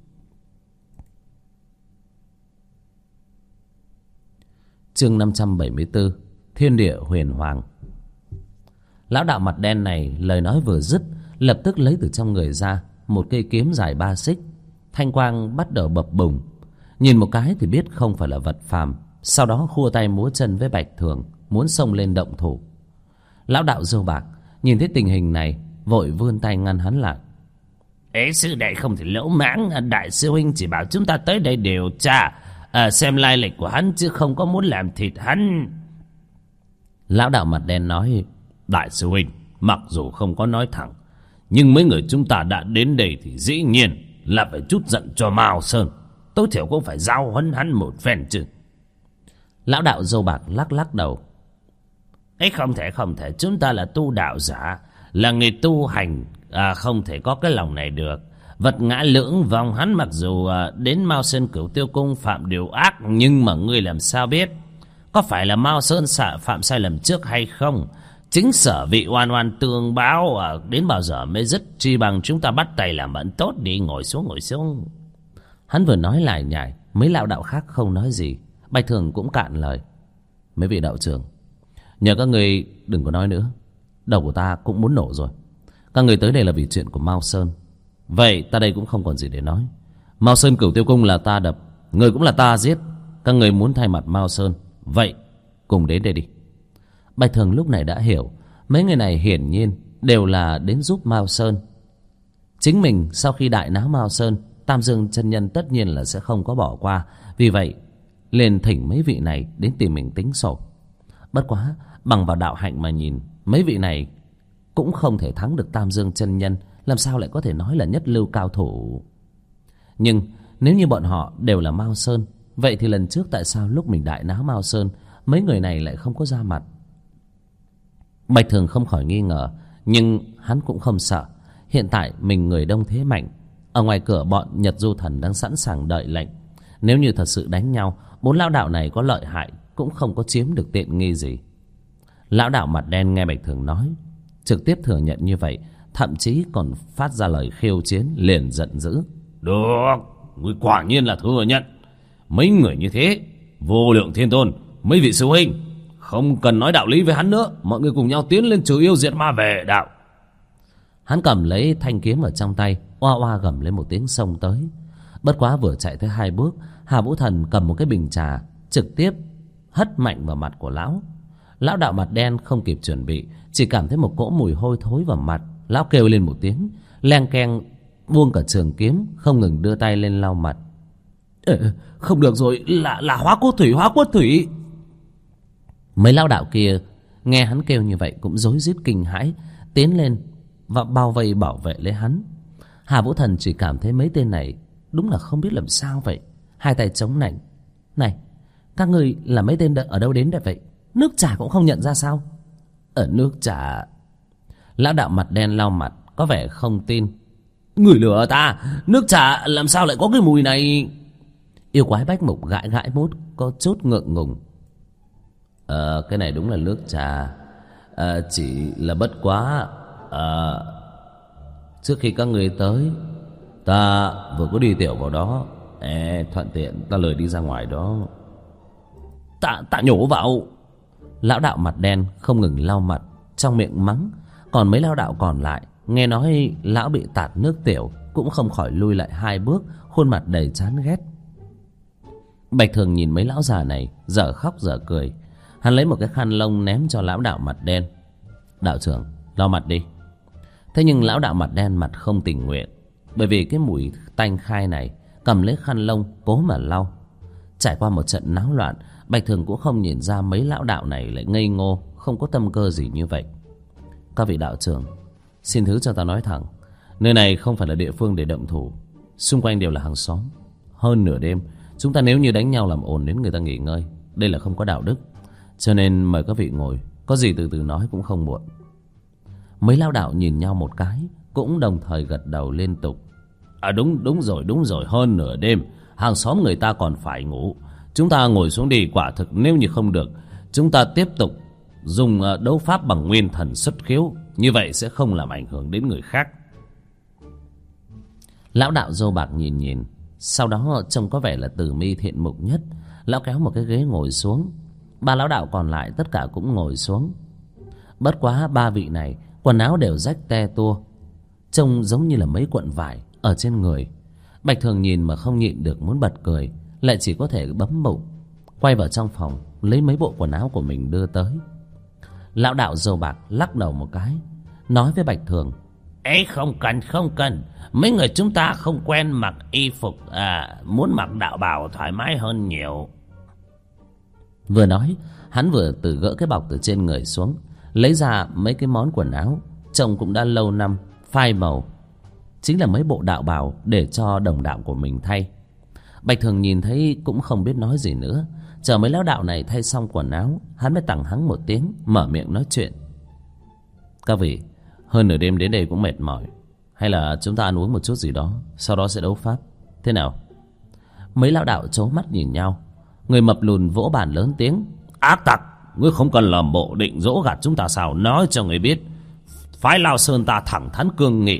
A: Chương 574: Thiên địa huyền hoàng. Lão đạo mặt đen này lời nói vừa dứt, lập tức lấy từ trong người ra một cây kiếm dài 3 xích. Thanh quang bắt đầu bập bùng. Nhìn một cái thì biết không phải là vật phàm, sau đó khua tay múa chân với Bạch Thường, muốn xông lên động thủ. Lão đạo Dâu Bạc nhìn thấy tình hình này, vội vươn tay ngăn hắn lại.
B: Ế sư đệ không thể lỗ mãng, đại sư huynh chỉ bảo chúng ta tới đây điều tra, xem lai lịch của hắn, chứ không có muốn làm thịt hắn.
A: Lão đạo mặt đen nói,
B: đại sư huynh mặc dù không có nói thẳng, nhưng mấy người chúng ta đã đến đây thì dĩ nhiên là phải chút giận cho Mao Sơn, tối thiểu cũng phải giao huấn hắn một phen chứ.
A: Lão đạo Dâu Bạc lắc lắc đầu.
B: Ấy không thể, chúng ta là tu đạo giả, là người tu hành, không thể có cái lòng này được. Vật ngã lưỡng vong, hắn mặc dù đến Mao Sơn Cửu Tiêu Cung phạm điều ác, nhưng mà ngươi làm sao biết có phải là Mao Sơn phạm sai lầm trước hay không? Chính sở vị oan oan tương báo, đến bao giờ mới dứt, chi bằng chúng ta bắt tay làm bận tốt đi. Ngồi xuống.
A: Hắn vừa nói lại nhải, mấy lão đạo khác không nói gì. Bạch Thường cũng cạn lời. Mấy vị đạo trưởng, nhờ các người đừng có nói nữa, đầu của ta cũng muốn nổ rồi. Các người tới đây là vì chuyện của Mao Sơn, vậy ta đây cũng không còn gì để nói. Mao Sơn Cửu Tiêu Cung là ta đập, người cũng là ta giết. Các người muốn thay mặt Mao Sơn, vậy cùng đến đây đi. Bạch Thường lúc này đã hiểu, mấy người này hiển nhiên đều là đến giúp Mao Sơn. Chính mình sau khi đại náo Mao Sơn, Tam Dương chân nhân tất nhiên là sẽ không có bỏ qua. Vì vậy liền thỉnh mấy vị này đến tìm mình tính sổ. Bất quá bằng vào đạo hạnh mà nhìn, mấy vị này cũng không thể thắng được Tam Dương chân nhân, làm sao lại có thể nói là nhất lưu cao thủ. Nhưng nếu như bọn họ đều là Mao Sơn, vậy thì lần trước tại sao lúc mình đại náo Mao Sơn, mấy người này lại không có ra mặt? Bạch Thường không khỏi nghi ngờ, nhưng hắn cũng không sợ. Hiện tại mình người đông thế mạnh, ở ngoài cửa bọn Nhật Du Thần đang sẵn sàng đợi lệnh. Nếu như thật sự đánh nhau, bốn lão đạo này có lợi hại cũng không có chiếm được tiện nghi gì. Lão đạo mặt đen nghe Bạch Thường nói, trực tiếp thừa nhận như vậy, thậm chí còn phát ra lời khiêu chiến, liền giận dữ.
B: Được, ngươi quả nhiên là thừa nhận. Mấy người như thế, Vô Lượng Thiên Tôn, mấy vị sư huynh, không cần nói đạo lý với hắn nữa, mọi người cùng nhau tiến lên trừ yêu diệt ma về đạo.
A: Hắn cầm lấy thanh kiếm ở trong tay, oa oa gầm lên một tiếng xông tới. Bất quá vừa chạy tới 2 bước, Hà Vũ Thần cầm một cái bình trà, trực tiếp hất mạnh vào mặt của lão. Lão đạo mặt đen không kịp chuẩn bị, chỉ cảm thấy một cỗ mùi hôi thối vào mặt. Lão kêu lên một tiếng, leng keng buông cả trường kiếm, không ngừng đưa tay lên lau mặt.
B: Không được rồi, là hóa cốt thủy.
A: Mấy lão đạo kia nghe hắn kêu như vậy cũng rối rít kinh hãi, tiến lên và bao vây bảo vệ lấy hắn. Hà Vũ Thần chỉ cảm thấy mấy tên này đúng là không biết làm sao vậy, hai tay chống nạnh. Này, các ngươi là mấy tên ở đâu đến đây vậy? Nước trà cũng không nhận ra sao?
B: Ở nước trà.
A: Lão đạo mặt đen lau mặt, có vẻ không tin.
B: Người lừa ta, nước trà làm sao lại có cái mùi này?
A: Yêu quái Bách Mục gãi gãi mốt, có chút ngượng ngùng. Cái này đúng là nước trà, chỉ là bất quá trước khi các người tới, ta vừa có đi tiểu vào đó, thuận tiện ta lười đi ra ngoài đó.
B: Ta nhổ vào.
A: Lão đạo mặt đen không ngừng lau mặt, trong miệng mắng. Còn mấy lão đạo còn lại nghe nói lão bị tạt nước tiểu, cũng không khỏi lui lại 2 bước, khuôn mặt đầy chán ghét. Bạch Thường nhìn mấy lão già này dở khóc dở cười. Hắn lấy một cái khăn lông ném cho lão đạo mặt đen. Đạo trưởng, lau mặt đi. Thế nhưng lão đạo mặt đen mặt không tình nguyện, bởi vì cái mùi tanh khai này. Cầm lấy khăn lông cố mà lau. Trải qua một trận náo loạn, Bạch Thường cũng không nhìn ra mấy lão đạo này lại ngây ngô, không có tâm cơ gì như vậy. Các vị đạo trưởng, xin thứ cho ta nói thẳng, nơi này không phải là địa phương để động thủ. Xung quanh đều là hàng xóm. Hơn nửa đêm, chúng ta nếu như đánh nhau làm ồn đến người ta nghỉ ngơi, đây là không có đạo đức. Cho nên mời các vị ngồi, có gì từ từ nói cũng không muộn. Mấy lão đạo nhìn nhau một cái, cũng đồng thời gật đầu liên tục.
B: Đúng rồi, hơn nửa đêm, hàng xóm người ta còn phải ngủ. Chúng ta ngồi xuống đi, quả thực nếu như không được, chúng ta tiếp tục dùng đấu pháp bằng nguyên thần xuất khiếu, như vậy sẽ không làm ảnh hưởng đến người khác.
A: Lão đạo Dâu Bạc nhìn, sau đó trông có vẻ là từ mi thiện mục nhất. Lão kéo một cái ghế ngồi xuống. 3 lão đạo còn lại tất cả cũng ngồi xuống. Bất quá 3 vị này quần áo đều rách te tua, trông giống như là mấy cuộn vải ở trên người. Bạch Thường nhìn mà không nhịn được muốn bật cười. lại chỉ có thể bấm bụng quay vào trong phòng lấy mấy bộ quần áo của mình đưa tới. Lão đạo râu bạc lắc đầu một cái, nói với Bạch Thường:
B: Ấy không cần. Mấy người chúng ta không quen mặc y phục, muốn mặc đạo bào thoải mái hơn nhiều.
A: Vừa nói, hắn vừa từ gỡ cái bọc từ trên người xuống, lấy ra mấy cái món quần áo trông cũng đã lâu năm, phai màu, chính là mấy bộ đạo bào để cho đồng đạo của mình thay. Bạch Thường nhìn thấy cũng không biết nói gì nữa, chờ mấy lão đạo này thay xong quần áo, hắn mới tằng hắng một tiếng, mở miệng nói chuyện: Các vị, hơn nửa đêm đến đây cũng mệt mỏi, hay là chúng ta ăn uống một chút gì đó, sau đó sẽ đấu pháp, thế nào? Mấy lão đạo trố mắt nhìn nhau. Người mập lùn vỗ bàn lớn tiếng:
B: Ác tặc, ngươi không cần làm bộ định dỗ gạt chúng ta sao? Nói cho người biết, phái Lao Sơn ta thẳng thắn cương nghị,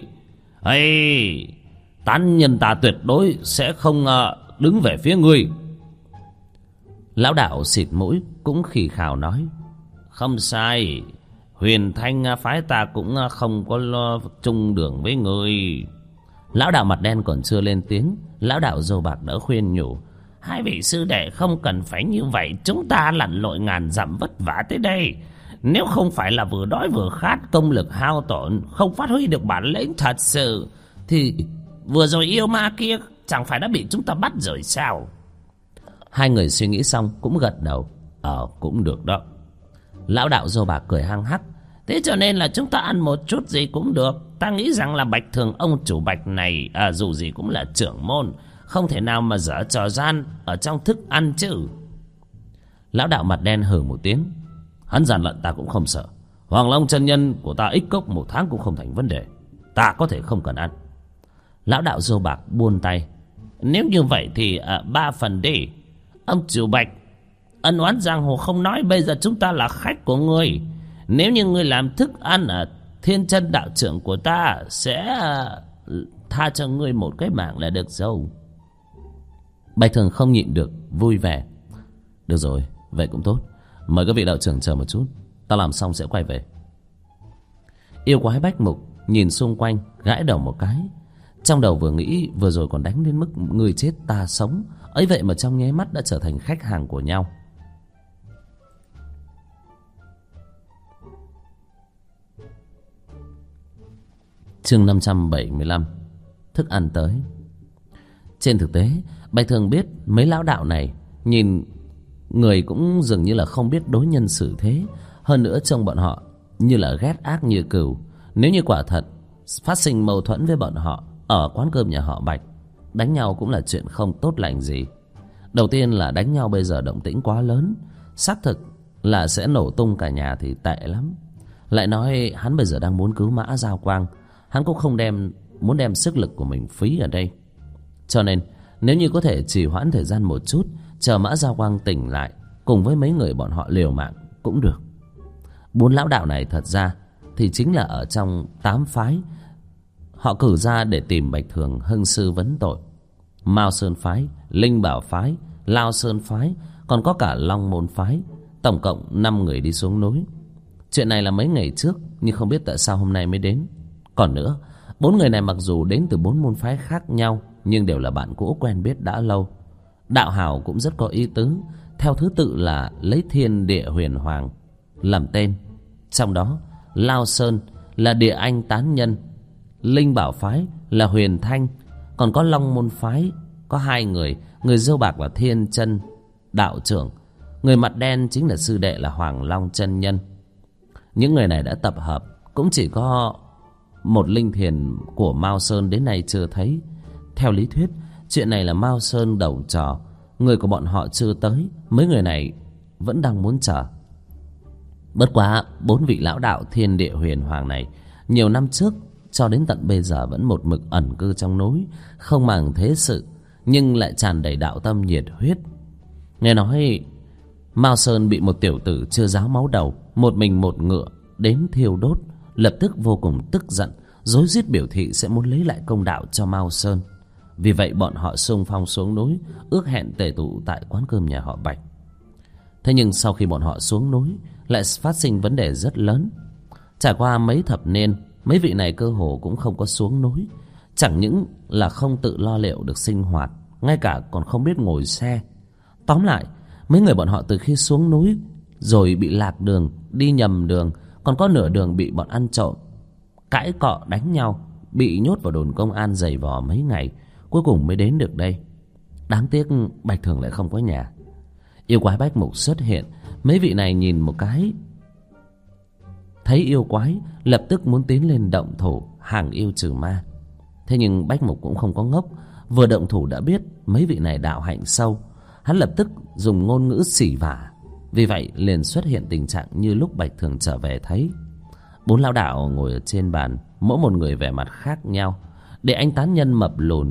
B: tán nhân ta tuyệt đối sẽ không đứng về phía ngươi.
A: Lão đạo xịt mũi cũng khì khào nói:
B: Không sai, Huyền Thanh phái ta cũng không có lo chung đường với ngươi.
A: Lão đạo mặt đen còn chưa lên tiếng, lão đạo râu bạc đã khuyên nhủ:
B: Hai vị sư đệ không cần phải như vậy, chúng ta lặn lội ngàn dặm vất vả tới đây, nếu không phải là vừa đói vừa khát, công lực hao tổn, không phát huy được bản lĩnh thật sự, thì vừa rồi yêu ma kia chẳng phải đã bị chúng ta bắt rồi sao?
A: Hai người suy nghĩ xong cũng gật đầu: Cũng được đó. Lão đạo râu bạc cười hăng hắc:
B: Thế cho nên là chúng ta ăn một chút gì cũng được. Ta nghĩ rằng là Bạch Thường ông chủ Bạch này dù gì cũng là trưởng môn, không thể nào mà dở trò gian ở trong thức ăn chứ.
A: Lão đạo mặt đen hừ một tiếng: Hắn gian lận ta cũng không sợ, Hoàng Long chân nhân của ta ích cốc 1 tháng cũng không thành vấn đề, ta có thể không cần ăn. Lão đạo râu bạc buông tay:
B: Nếu như vậy thì 3 phần đi. Ông chủ Bạch, ân oán giang hồ không nói, bây giờ chúng ta là khách của ngươi. Nếu như ngươi làm thức ăn ở Thiên Chân đạo trưởng của ta, sẽ tha cho ngươi một cái mạng là được rồi.
A: Bạch Thường không nhịn được vui vẻ: Được rồi, vậy cũng tốt, mời các vị đạo trưởng chờ một chút, ta làm xong sẽ quay về. Yêu quái Bách Mục nhìn xung quanh, gãi đầu một cái, trong đầu vừa nghĩ vừa rồi còn đánh đến mức người chết ta sống, ấy vậy mà trong nháy mắt đã trở thành khách hàng của nhau. Chương 575: Thức ăn tới. Trên thực tế, Bạch Thường biết mấy lão đạo này nhìn người cũng dường như là không biết đối nhân xử thế, hơn nữa trông bọn họ như là ghét ác như cừu. Nếu như quả thật phát sinh mâu thuẫn với bọn họ ở quán cơm nhà họ Bạch, đánh nhau cũng là chuyện không tốt lành gì. Đầu tiên là đánh nhau bây giờ động tĩnh quá lớn, xác thực là sẽ nổ tung cả nhà thì tệ lắm. Lại nói hắn bây giờ đang muốn cứu Mã Giao Quang, hắn cũng không muốn đem sức lực của mình phí ở đây. Cho nên nếu như có thể trì hoãn thời gian một chút, chờ Mã Giao Quang tỉnh lại, cùng với mấy người bọn họ liều mạng cũng được. 4 lão đạo này thật ra thì chính là ở trong 8 phái họ cử ra để tìm Bạch Thường hưng sư vấn tội. Mao Sơn phái, Linh Bảo phái, Lao Sơn phái, còn có cả Long Môn phái, tổng cộng 5 người đi xuống núi. Chuyện này là mấy ngày trước, nhưng không biết tại sao hôm nay mới đến. Còn nữa, 4 người này mặc dù đến từ 4 môn phái khác nhau, nhưng đều là bạn cũ quen biết đã lâu. Đạo hào cũng rất có ý tứ, theo thứ tự là lấy Thiên Địa Huyền Hoàng làm tên. Trong đó, Lao Sơn là Địa Anh tán nhân, Linh Bảo phái là Huyền Thanh, còn có Long Môn phái có 2 người, người râu bạc là Thiên Chân đạo trưởng, người mặt đen chính là sư đệ là Hoàng Long chân nhân. Những người này đã tập hợp, cũng chỉ có một linh thiền của Mao Sơn đến nay chưa thấy. Theo lý thuyết, chuyện này là Mao Sơn đầu trò, người của bọn họ chưa tới, mấy người này vẫn đang muốn chờ. Bất quá 4 vị lão đạo Thiên Địa Huyền Hoàng này nhiều năm trước cho đến tận bây giờ vẫn một mực ẩn cư trong núi, không màng thế sự, nhưng lại tràn đầy đạo tâm nhiệt huyết. Nghe nói Mao Sơn bị một tiểu tử chưa ráo máu đầu, một mình một ngựa đến thiêu đốt, lập tức vô cùng tức giận, rối rít biểu thị sẽ muốn lấy lại công đạo cho Mao Sơn. Vì vậy bọn họ xung phong xuống núi, ước hẹn tề tụ tại quán cơm nhà họ Bạch. Thế nhưng sau khi bọn họ xuống núi, lại phát sinh vấn đề rất lớn. Trải qua mấy thập niên, mấy vị này cơ hồ cũng không có xuống núi. Chẳng những là không tự lo liệu được sinh hoạt, ngay cả còn không biết ngồi xe. Tóm lại, mấy người bọn họ từ khi xuống núi rồi bị lạc đường, đi nhầm đường, còn có nửa đường bị bọn ăn trộm, cãi cọ đánh nhau, bị nhốt vào đồn công an giày vò mấy ngày, cuối cùng mới đến được đây. Đáng tiếc Bạch Thường lại không có nhà. Yêu quái Bách Mục xuất hiện, mấy vị này nhìn một cái thấy yêu quái, lập tức muốn tiến lên động thủ hàng yêu trừ ma. Thế nhưng Bách Mục cũng không có ngốc, vừa động thủ đã biết mấy vị này đạo hạnh sâu, hắn lập tức dùng ngôn ngữ xỉ vả. Vì vậy liền xuất hiện tình trạng như lúc Bạch Thường trở về thấy. 4 lão đạo ngồi ở trên bàn, mỗi một người vẻ mặt khác nhau. Để anh tán nhân mập lùn,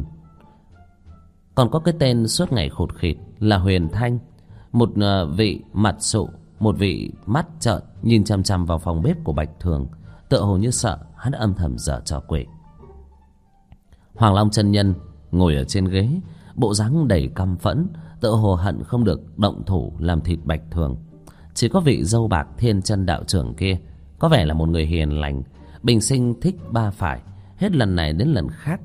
A: còn có cái tên suốt ngày khụt khịt là Huyền Thanh, một vị mặt sụ, một vị mắt trợn nhìn chằm chằm vào phòng bếp của Bạch Thường, tựa hồ như sợ hắn âm thầm giở trò quỷ. Hoàng Long chân nhân ngồi ở trên ghế, bộ dáng đầy căm phẫn, tựa hồ hận không được động thủ làm thịt Bạch Thường. Chỉ có vị dâu bạc Thiên Chân đạo trưởng kia có vẻ là một người hiền lành, bình sinh thích ba phải, hết lần này đến lần khác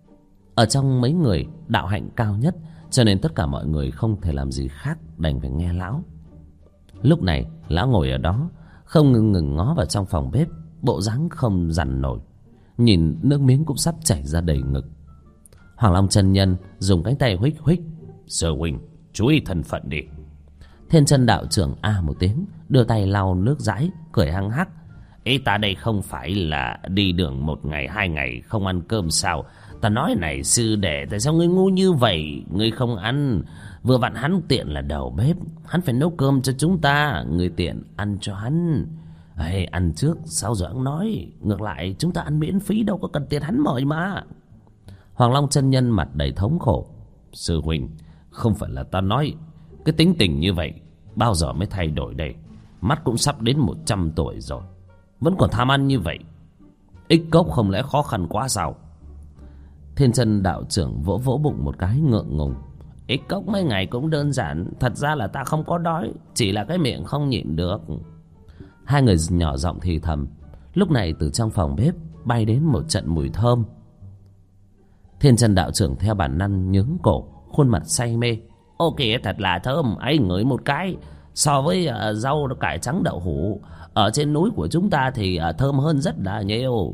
A: ở trong mấy người đạo hạnh cao nhất, cho nên tất cả mọi người không thể làm gì khác đành phải nghe lão. Lúc này lão ngồi ở đó không ngừng ngó vào trong phòng bếp, bộ dáng không dằn nổi, nhìn nước miếng cũng sắp chảy ra đầy ngực. Hoàng Long chân nhân dùng cánh tay huých huých: "Sư huynh, chú ý thân phận đi." Thiên Chân đạo trưởng a một tiếng, đưa tay lau nước dãi, cười hăng hắc: "Ý ta đây không phải là đi đường 1 ngày 2 ngày không ăn cơm sao? Ta nói này sư đệ, tại sao ngươi ngu như vậy? Ngươi không ăn, vừa vặn hắn tiện là đầu bếp, hắn phải nấu cơm cho chúng ta, ngươi tiện ăn cho hắn. Ê, ăn trước sao giờ hắn nói, ngược lại chúng ta ăn miễn phí, đâu có cần tiền hắn mời mà." Hoàng Long chân nhân mặt đầy thống khổ: "Sư huynh, không phải là ta nói, cái tính tình như vậy bao giờ mới thay đổi đây? Mắt cũng sắp đến 100 tuổi rồi, vẫn còn tham ăn như vậy. Ích cốc không lẽ khó khăn quá sao?" Thiên Chân đạo trưởng vỗ vỗ bụng một cái ngượng ngùng: "Ích cốc mấy ngày cũng đơn giản, thật ra là ta không có đói, chỉ là cái miệng không nhịn được." Hai người nhỏ giọng thì thầm. Lúc này từ trong phòng bếp bay đến một trận mùi thơm. Thiên Chân đạo trưởng theo bản năng nhướng cổ, khuôn mặt say mê: "Ô kìa, thật là thơm, ấy ngửi một cái, so với rau cải trắng đậu hũ ở trên núi của chúng ta thì thơm hơn rất là nhiều."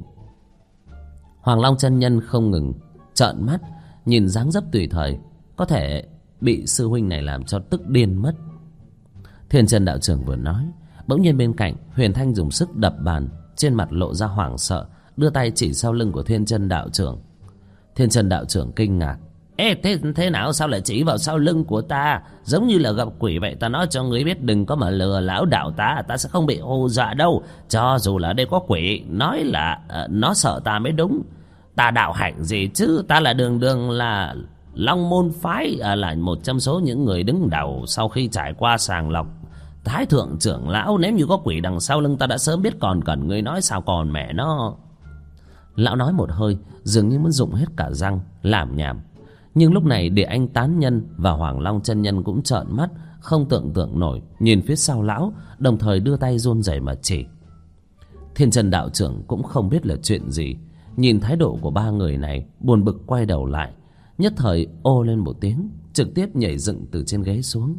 A: Hoàng Long chân nhân không ngừng trợn mắt nhìn dáng dấp tùy thời, có thể bị sư huynh này làm cho tức điên mất. Thiên Chân đạo trưởng vừa nói, bỗng nhiên bên cạnh Huyền Thanh dùng sức đập bàn, trên mặt lộ ra hoảng sợ, đưa tay chỉ sau lưng của Thiên Chân đạo trưởng. Thiên Chân đạo trưởng kinh ngạc: "Ê, thế nào, sao lại chỉ vào sau lưng của ta, giống như là gặp quỷ vậy? Ta nói cho ngươi biết, đừng có mà lừa lão đạo ta sẽ không bị hù dọa đâu. Cho dù là đây có quỷ, nói là nó sợ ta mới đúng. Ta đạo hạnh gì chứ, ta là đường là Long Môn phái, là một trong số những người đứng đầu sau khi trải qua sàng lọc Thái thượng trưởng lão. Nếu như có quỷ đằng sau lưng ta đã sớm biết, còn cần ngươi nói sao còn mẹ nó." Lão nói một hơi, dường như muốn dụng hết cả răng làm nhảm. Nhưng lúc này Địa Anh tán nhân và Hoàng Long chân nhân cũng trợn mắt không tưởng tượng nổi, nhìn phía sau lão, đồng thời đưa tay run rẩy mà chỉ. Thiên Chân đạo trưởng cũng không biết là chuyện gì, nhìn thái độ của ba người này, buồn bực quay đầu lại, nhất thời ô lên một tiếng, trực tiếp nhảy dựng từ trên ghế xuống.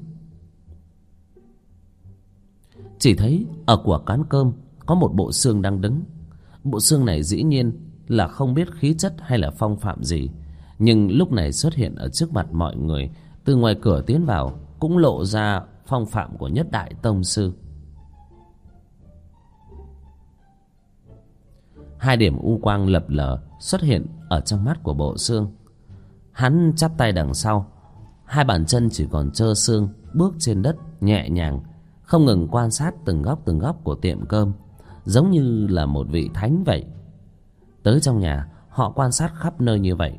A: Chỉ thấy ở quả cán cơm có một bộ xương đang đứng. Bộ xương này dĩ nhiên là không biết khí chất hay là phong phạm gì, nhưng lúc này xuất hiện ở trước mặt mọi người, từ ngoài cửa tiến vào cũng lộ ra phong phạm của nhất đại tông sư. 2 điểm u quang lập lờ xuất hiện ở trong mắt của bộ xương. Hắn chắp tay đằng sau, 2 bàn chân chỉ còn trơ xương, bước trên đất nhẹ nhàng, không ngừng quan sát từng góc của tiệm cơm, giống như là một vị thánh vậy. Tới trong nhà họ quan sát khắp nơi như vậy.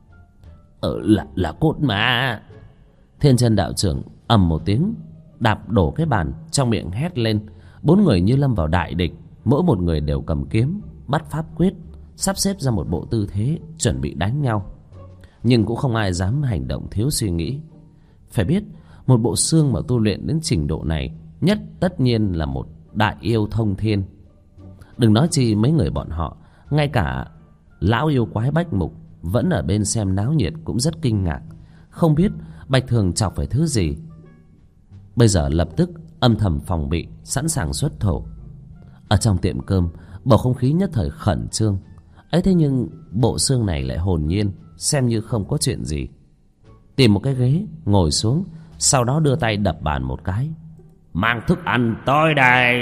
A: Là cốt mà. Thiên Chân đạo trưởng ầm một tiếng đạp đổ cái bàn, trong miệng hét lên. 4 người như lâm vào đại địch, mỗi một người đều cầm kiếm, bắt pháp quyết, sắp xếp ra một bộ tư thế chuẩn bị đánh nhau. Nhưng cũng không ai dám hành động thiếu suy nghĩ. Phải biết, một bộ xương mà tu luyện đến trình độ này nhất tất nhiên là một đại yêu thông thiên. Đừng nói chi mấy người bọn họ, ngay cả lão yêu quái Bách Mục vẫn ở bên xem náo nhiệt cũng rất kinh ngạc. không biết Bạch Thường chọc phải thứ gì. Bây giờ lập tức âm thầm phòng bị, sẵn sàng xuất thổ. Ở trong tiệm cơm, bầu không khí nhất thời khẩn trương. Ấy thế nhưng bộ xương này lại hồn nhiên, xem như không có chuyện gì. Tìm một cái ghế ngồi xuống, sau đó đưa tay đập bàn một cái.
B: Mang thức ăn tôi đây.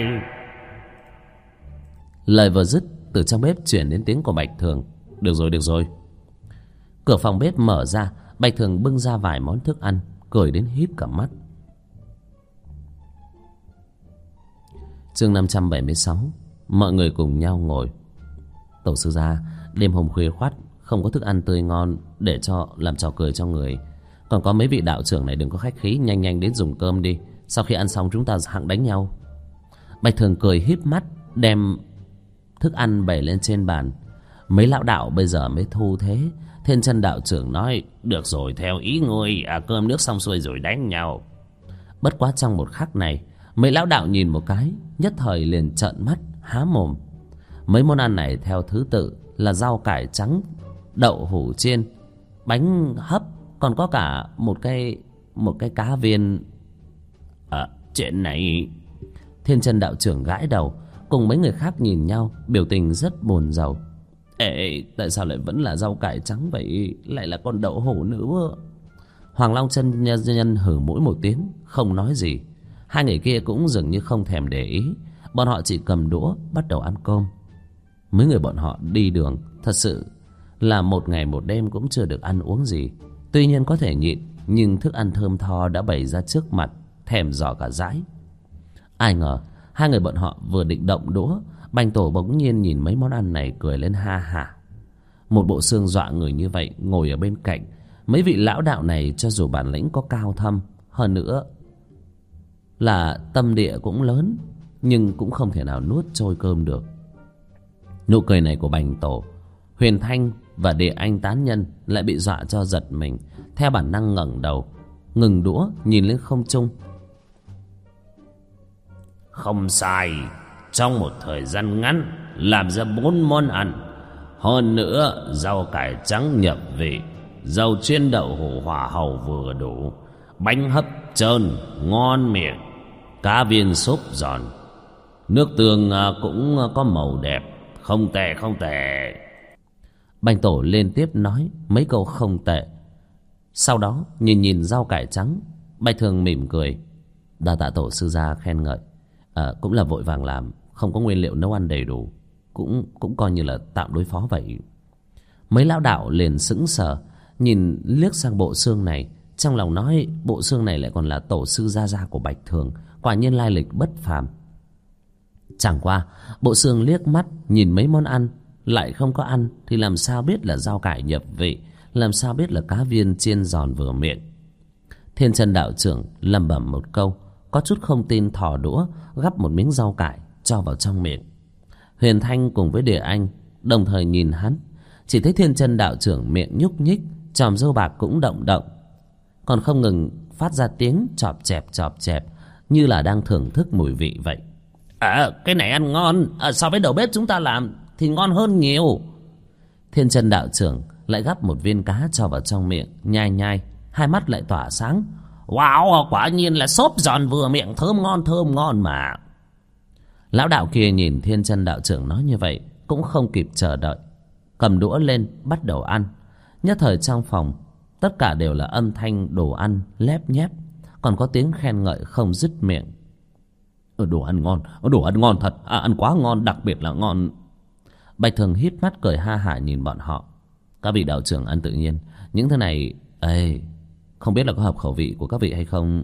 A: Lời vừa dứt, từ trong bếp chuyển đến tiếng của Bạch Thường. Được rồi, được rồi. Cửa phòng bếp mở ra, Bạch Thường bưng ra vài món thức ăn, cười đến híp cả mắt. Chương 576. Mọi người cùng nhau ngồi. Tổ sư gia, đêm hôm khuya khoắt không có thức ăn tươi ngon để làm trò cười cho người. Còn có mấy vị đạo trưởng này đừng có khách khí, nhanh nhanh đến dùng cơm đi. Sau khi ăn xong chúng ta hẵng đánh nhau. Bạch Thường cười híp mắt, đem thức ăn bày lên trên bàn. Mấy lão đạo bây giờ mới thu thế. Thiên Chân đạo trưởng nói:
B: được rồi, theo ý ngươi, cơm nước xong xuôi rồi đánh nhau.
A: Bất quá trong một khắc này, mấy lão đạo nhìn một cái, nhất thời liền trợn mắt há mồm. Mấy món ăn này theo thứ tự là rau cải trắng, đậu hũ chiên, bánh hấp, còn có cả một cái cá viên.
B: Chuyện này...
A: Thiên Chân đạo trưởng gãi đầu, cùng mấy người khác nhìn nhau, biểu tình rất buồn rầu. Ê, tại sao lại vẫn là rau cải trắng vậy, lại là con đậu hũ nữa? Hoàng Long chân nhân hử mũi một tiếng, không nói gì. Hai người kia cũng dường như không thèm để ý. Bọn họ chỉ cầm đũa bắt đầu ăn cơm. Mấy người bọn họ đi đường thật sự là một ngày một đêm cũng chưa được ăn uống gì. Tuy nhiên có thể nhịn, nhưng thức ăn thơm tho đã bày ra trước mặt, thèm dò cả dãi. Ai ngờ hai người bọn họ vừa định động đũa, Bành Tổ bỗng nhiên nhìn mấy món ăn này cười lên ha hả. Một bộ xương dọa người như vậy ngồi ở bên cạnh, mấy vị lão đạo này cho dù bản lĩnh có cao thâm hơn nữa là tâm địa cũng lớn, nhưng cũng không thể nào nuốt trôi cơm được. Nụ cười này của Bành Tổ, Huyền Thanh và Địa Anh tán nhân lại bị dọa cho giật mình, theo bản năng ngẩng đầu, ngừng đũa nhìn lên không trung.
B: Không sai, trong một thời gian ngắn làm ra 4 món ăn. Hơn nữa rau cải trắng nhập vị, rau chiên đậu hũ hỏa hầu vừa đủ, bánh hấp trơn ngon miệng, cá viên súp giòn, nước tương cũng có màu đẹp. Không tệ, không tệ.
A: Bành Tổ liên tiếp nói mấy câu không tệ. Sau đó nhìn rau cải trắng, Bạch Thường mỉm cười. Đa tạ tổ sư gia khen ngợi. Cũng là vội vàng làm, không có nguyên liệu nấu ăn đầy đủ, cũng coi như là tạm đối phó vậy. Mấy lão đạo liền sững sờ, nhìn liếc sang bộ xương này, trong lòng nói bộ xương này lại còn là tổ sư gia của Bạch Thường, quả nhiên lai lịch bất phàm. Chẳng qua bộ xương liếc mắt nhìn mấy món ăn lại không có ăn, thì làm sao biết là rau cải nhập vị, làm sao biết là cá viên chiên giòn vừa miệng. Thiên Chân đạo trưởng lẩm bẩm một câu, có chút không tin, thò đũa gắp một miếng rau cải cho vào trong miệng. Huyền Thanh cùng với Địa Anh đồng thời nhìn hắn, chỉ thấy Thiên Chân đạo trưởng miệng nhúc nhích, chòm râu bạc cũng động động, còn không ngừng phát ra tiếng chọp chẹp như là đang thưởng thức mùi vị vậy.
B: Cái này ăn ngon, so với đầu bếp chúng ta làm thì ngon hơn nhiều.
A: Thiên Chân đạo trưởng lại gắp một viên cá cho vào trong miệng, nhai nhai, hai mắt lại tỏa sáng.
B: Wow, quả nhiên là xốp giòn vừa miệng, thơm ngon mà.
A: Lão đạo kia nhìn Thiên Chân đạo trưởng nói như vậy cũng không kịp chờ đợi, cầm đũa lên bắt đầu ăn. Nhất thời trong phòng tất cả đều là âm thanh đồ ăn lép nhép, còn có tiếng khen ngợi không dứt miệng.
B: Đồ ăn ngon thật, ăn quá ngon, đặc biệt là ngon.
A: Bạch Thường híp mắt cười ha hả nhìn bọn họ. Các vị đạo trưởng ăn tự nhiên, những thứ này không biết là có hợp khẩu vị của các vị hay không.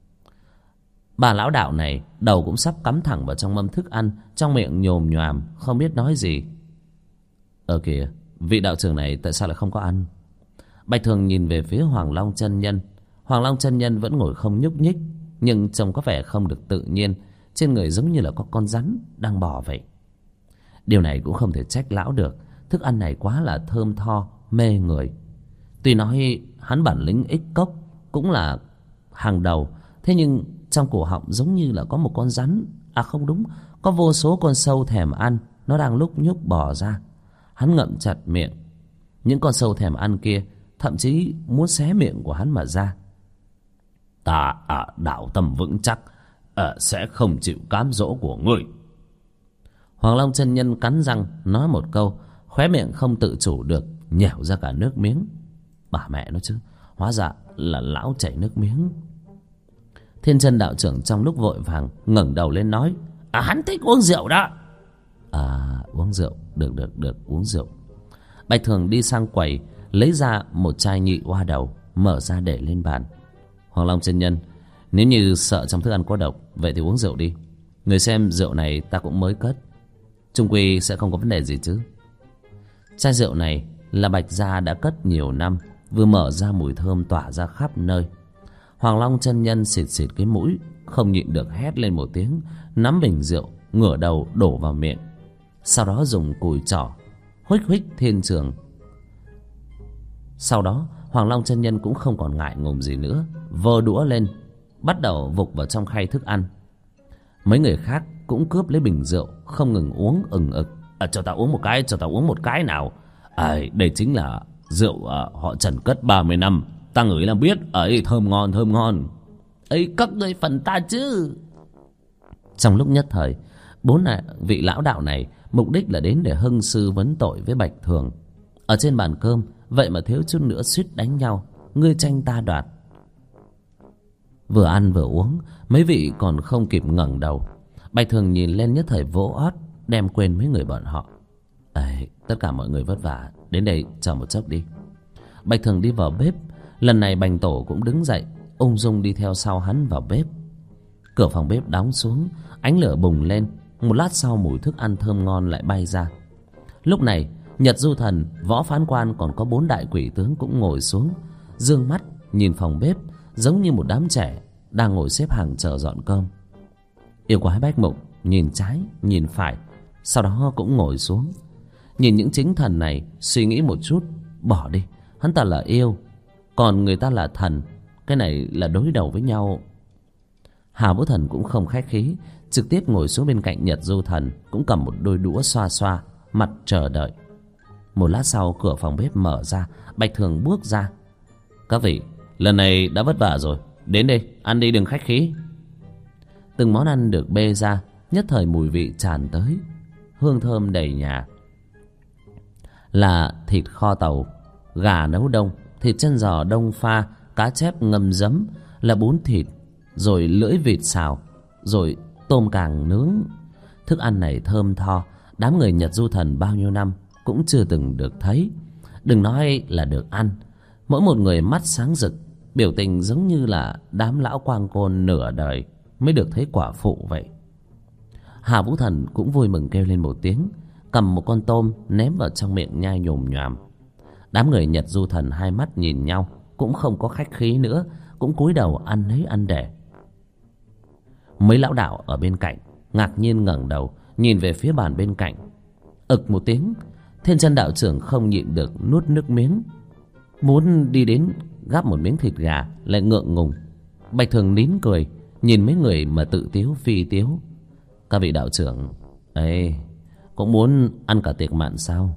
A: Bà lão đạo này đầu cũng sắp cắm thẳng vào trong mâm thức ăn, trong miệng nhồm nhoàm không biết nói gì. Kìa, vị đạo trưởng này tại sao lại không có ăn? Bạch Thường nhìn về phía Hoàng Long chân nhân. Hoàng Long chân nhân vẫn ngồi không nhúc nhích, nhưng trông có vẻ không được tự nhiên, trên người giống như là có con rắn đang bò vậy. Điều này cũng không thể trách lão được, thức ăn này quá là thơm tho, mê người. Tuy nói hắn bản lĩnh ích cốc cũng là hàng đầu, thế nhưng trong cổ họng giống như là có một con rắn, không đúng, có vô số con sâu thèm ăn, nó đang lúc nhúc bò ra. Hắn ngậm chặt miệng. Những con sâu thèm ăn kia thậm chí muốn xé miệng của hắn mà ra. Ta đạo tâm vững chắc, sẽ không chịu cám dỗ của ngươi. Hoàng Long chân nhân cắn răng nói một câu, khóe miệng không tự chủ được nhẻo ra cả nước miếng. Bà mẹ nó chứ, hóa ra là lão chảy nước miếng. Thiên Chân đạo trưởng trong lúc vội vàng ngẩng đầu lên nói: hắn thích uống rượu đó. Uống rượu, được uống rượu. Bạch Thường đi sang quầy lấy ra một chai nhị oa đầu, mở ra để lên bàn. Hoàng Long chân nhân, nếu như sợ trong thức ăn có độc, vậy thì uống rượu đi. Người xem rượu này ta cũng mới cất, chung quy sẽ không có vấn đề gì chứ. Chai rượu này là Bạch gia đã cất nhiều năm, vừa mở ra mùi thơm tỏa ra khắp nơi. Hoàng Long chân nhân xịt xịt cái mũi, không nhịn được hét lên một tiếng, nắm bình rượu ngửa đầu đổ vào miệng. Sau đó dùng cùi trỏ huých huých thiên trường. Sau đó Hoàng Long chân nhân cũng không còn ngại ngùng gì nữa, vơ đũa lên bắt đầu vục vào trong khay thức ăn. Mấy người khác cũng cướp lấy bình rượu, không ngừng uống ừng ực. Cho ta uống một cái nào. Đây chính là rượu họ Trần cất 30 năm, ta ngửi là biết. Thơm ngon. Các ngươi phần ta chứ. Trong lúc nhất thời, 4 vị lão đạo này mục đích là đến để hưng sư vấn tội với Bạch Thường. Ở trên bàn cơm vậy mà thiếu chút nữa suýt đánh nhau, ngươi tranh ta đoạt. Vừa ăn vừa uống, mấy vị còn không kịp ngẩng đầu. Bạch Thường nhìn lên nhất thời vỗ ót, đem quên mấy người bọn họ. Tất cả mọi người vất vả, đến đây chờ một chốc đi. Bạch Thường đi vào bếp. Lần này Bành Tổ cũng đứng dậy, ung dung đi theo sau hắn vào bếp. Cửa phòng bếp đóng xuống, ánh lửa bùng lên. Một lát sau mùi thức ăn thơm ngon lại bay ra. Lúc này Nhật Du Thần, Võ Phán Quan còn có 4 đại quỷ tướng cũng ngồi xuống, dương mắt nhìn phòng bếp, giống như một đám trẻ đang ngồi xếp hàng chờ dọn cơm. Yêu Quái Bách Mục nhìn trái nhìn phải, sau đó cũng ngồi xuống. Nhìn những chính thần này, suy nghĩ một chút, bỏ đi, hắn ta là yêu, còn người ta là thần, cái này là đối đầu với nhau. Hà Vũ Thần cũng không khách khí, trực tiếp ngồi xuống bên cạnh Nhật Du Thần, cũng cầm một đôi đũa xoa xoa mặt chờ đợi. Một lát sau cửa phòng bếp mở ra, Bạch Thường bước ra. Các vị, lần này đã vất vả rồi, đến đây ăn đi, đừng khách khí. Từng món ăn được bê ra, nhất thời mùi vị tràn tới, hương thơm đầy nhà. Là thịt kho tàu, gà nấu đông, thịt chân giò đông pha, cá chép ngâm giấm, là bún thịt, rồi lưỡi vịt xào, rồi tôm càng nướng. Thức ăn này thơm tho, đám người Nhật Du Thần bao nhiêu năm cũng chưa từng được thấy, đừng nói là được ăn. Mỗi một người mắt sáng rực, biểu tình giống như là đám lão quang côn nửa đời mới được thấy quả phụ vậy. Hà Vũ Thần cũng vui mừng kêu lên một tiếng, cầm một con tôm ném vào trong miệng nhai nhồm nhoàm. Đám người Nhật Du Thần hai mắt nhìn nhau, cũng không có khách khí nữa, cũng cúi đầu ăn lấy ăn để. Mấy lão đạo ở bên cạnh ngạc nhiên ngẩng đầu nhìn về phía bàn bên cạnh. Ực một tiếng, Thiên Chân đạo trưởng không nhịn được nuốt nước miếng, muốn đi đến gắp một miếng thịt gà lại ngượng ngùng. Bạch Thường nín cười nhìn mấy người mà tự tiếu phi tiếu. Các vị đạo trưởng ấy cũng muốn ăn cả tiệc mạn sao?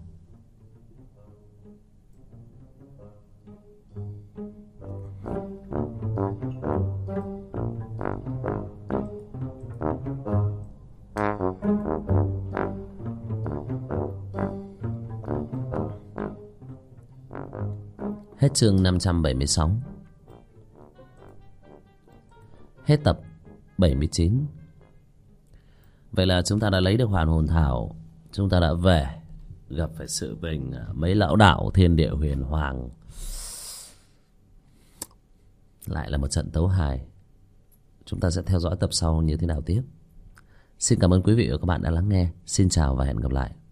A: Hết chương 576. Hết tập 79. Vậy là chúng ta đã lấy được hoàn hồn thảo, chúng ta đã về, gặp phải sự tình mấy lão đạo thiên địa huyền hoàng. Lại là một trận tấu hài. Chúng ta sẽ theo dõi tập sau như thế nào tiếp. Xin cảm ơn quý vị và các bạn đã lắng nghe. Xin chào và hẹn gặp lại.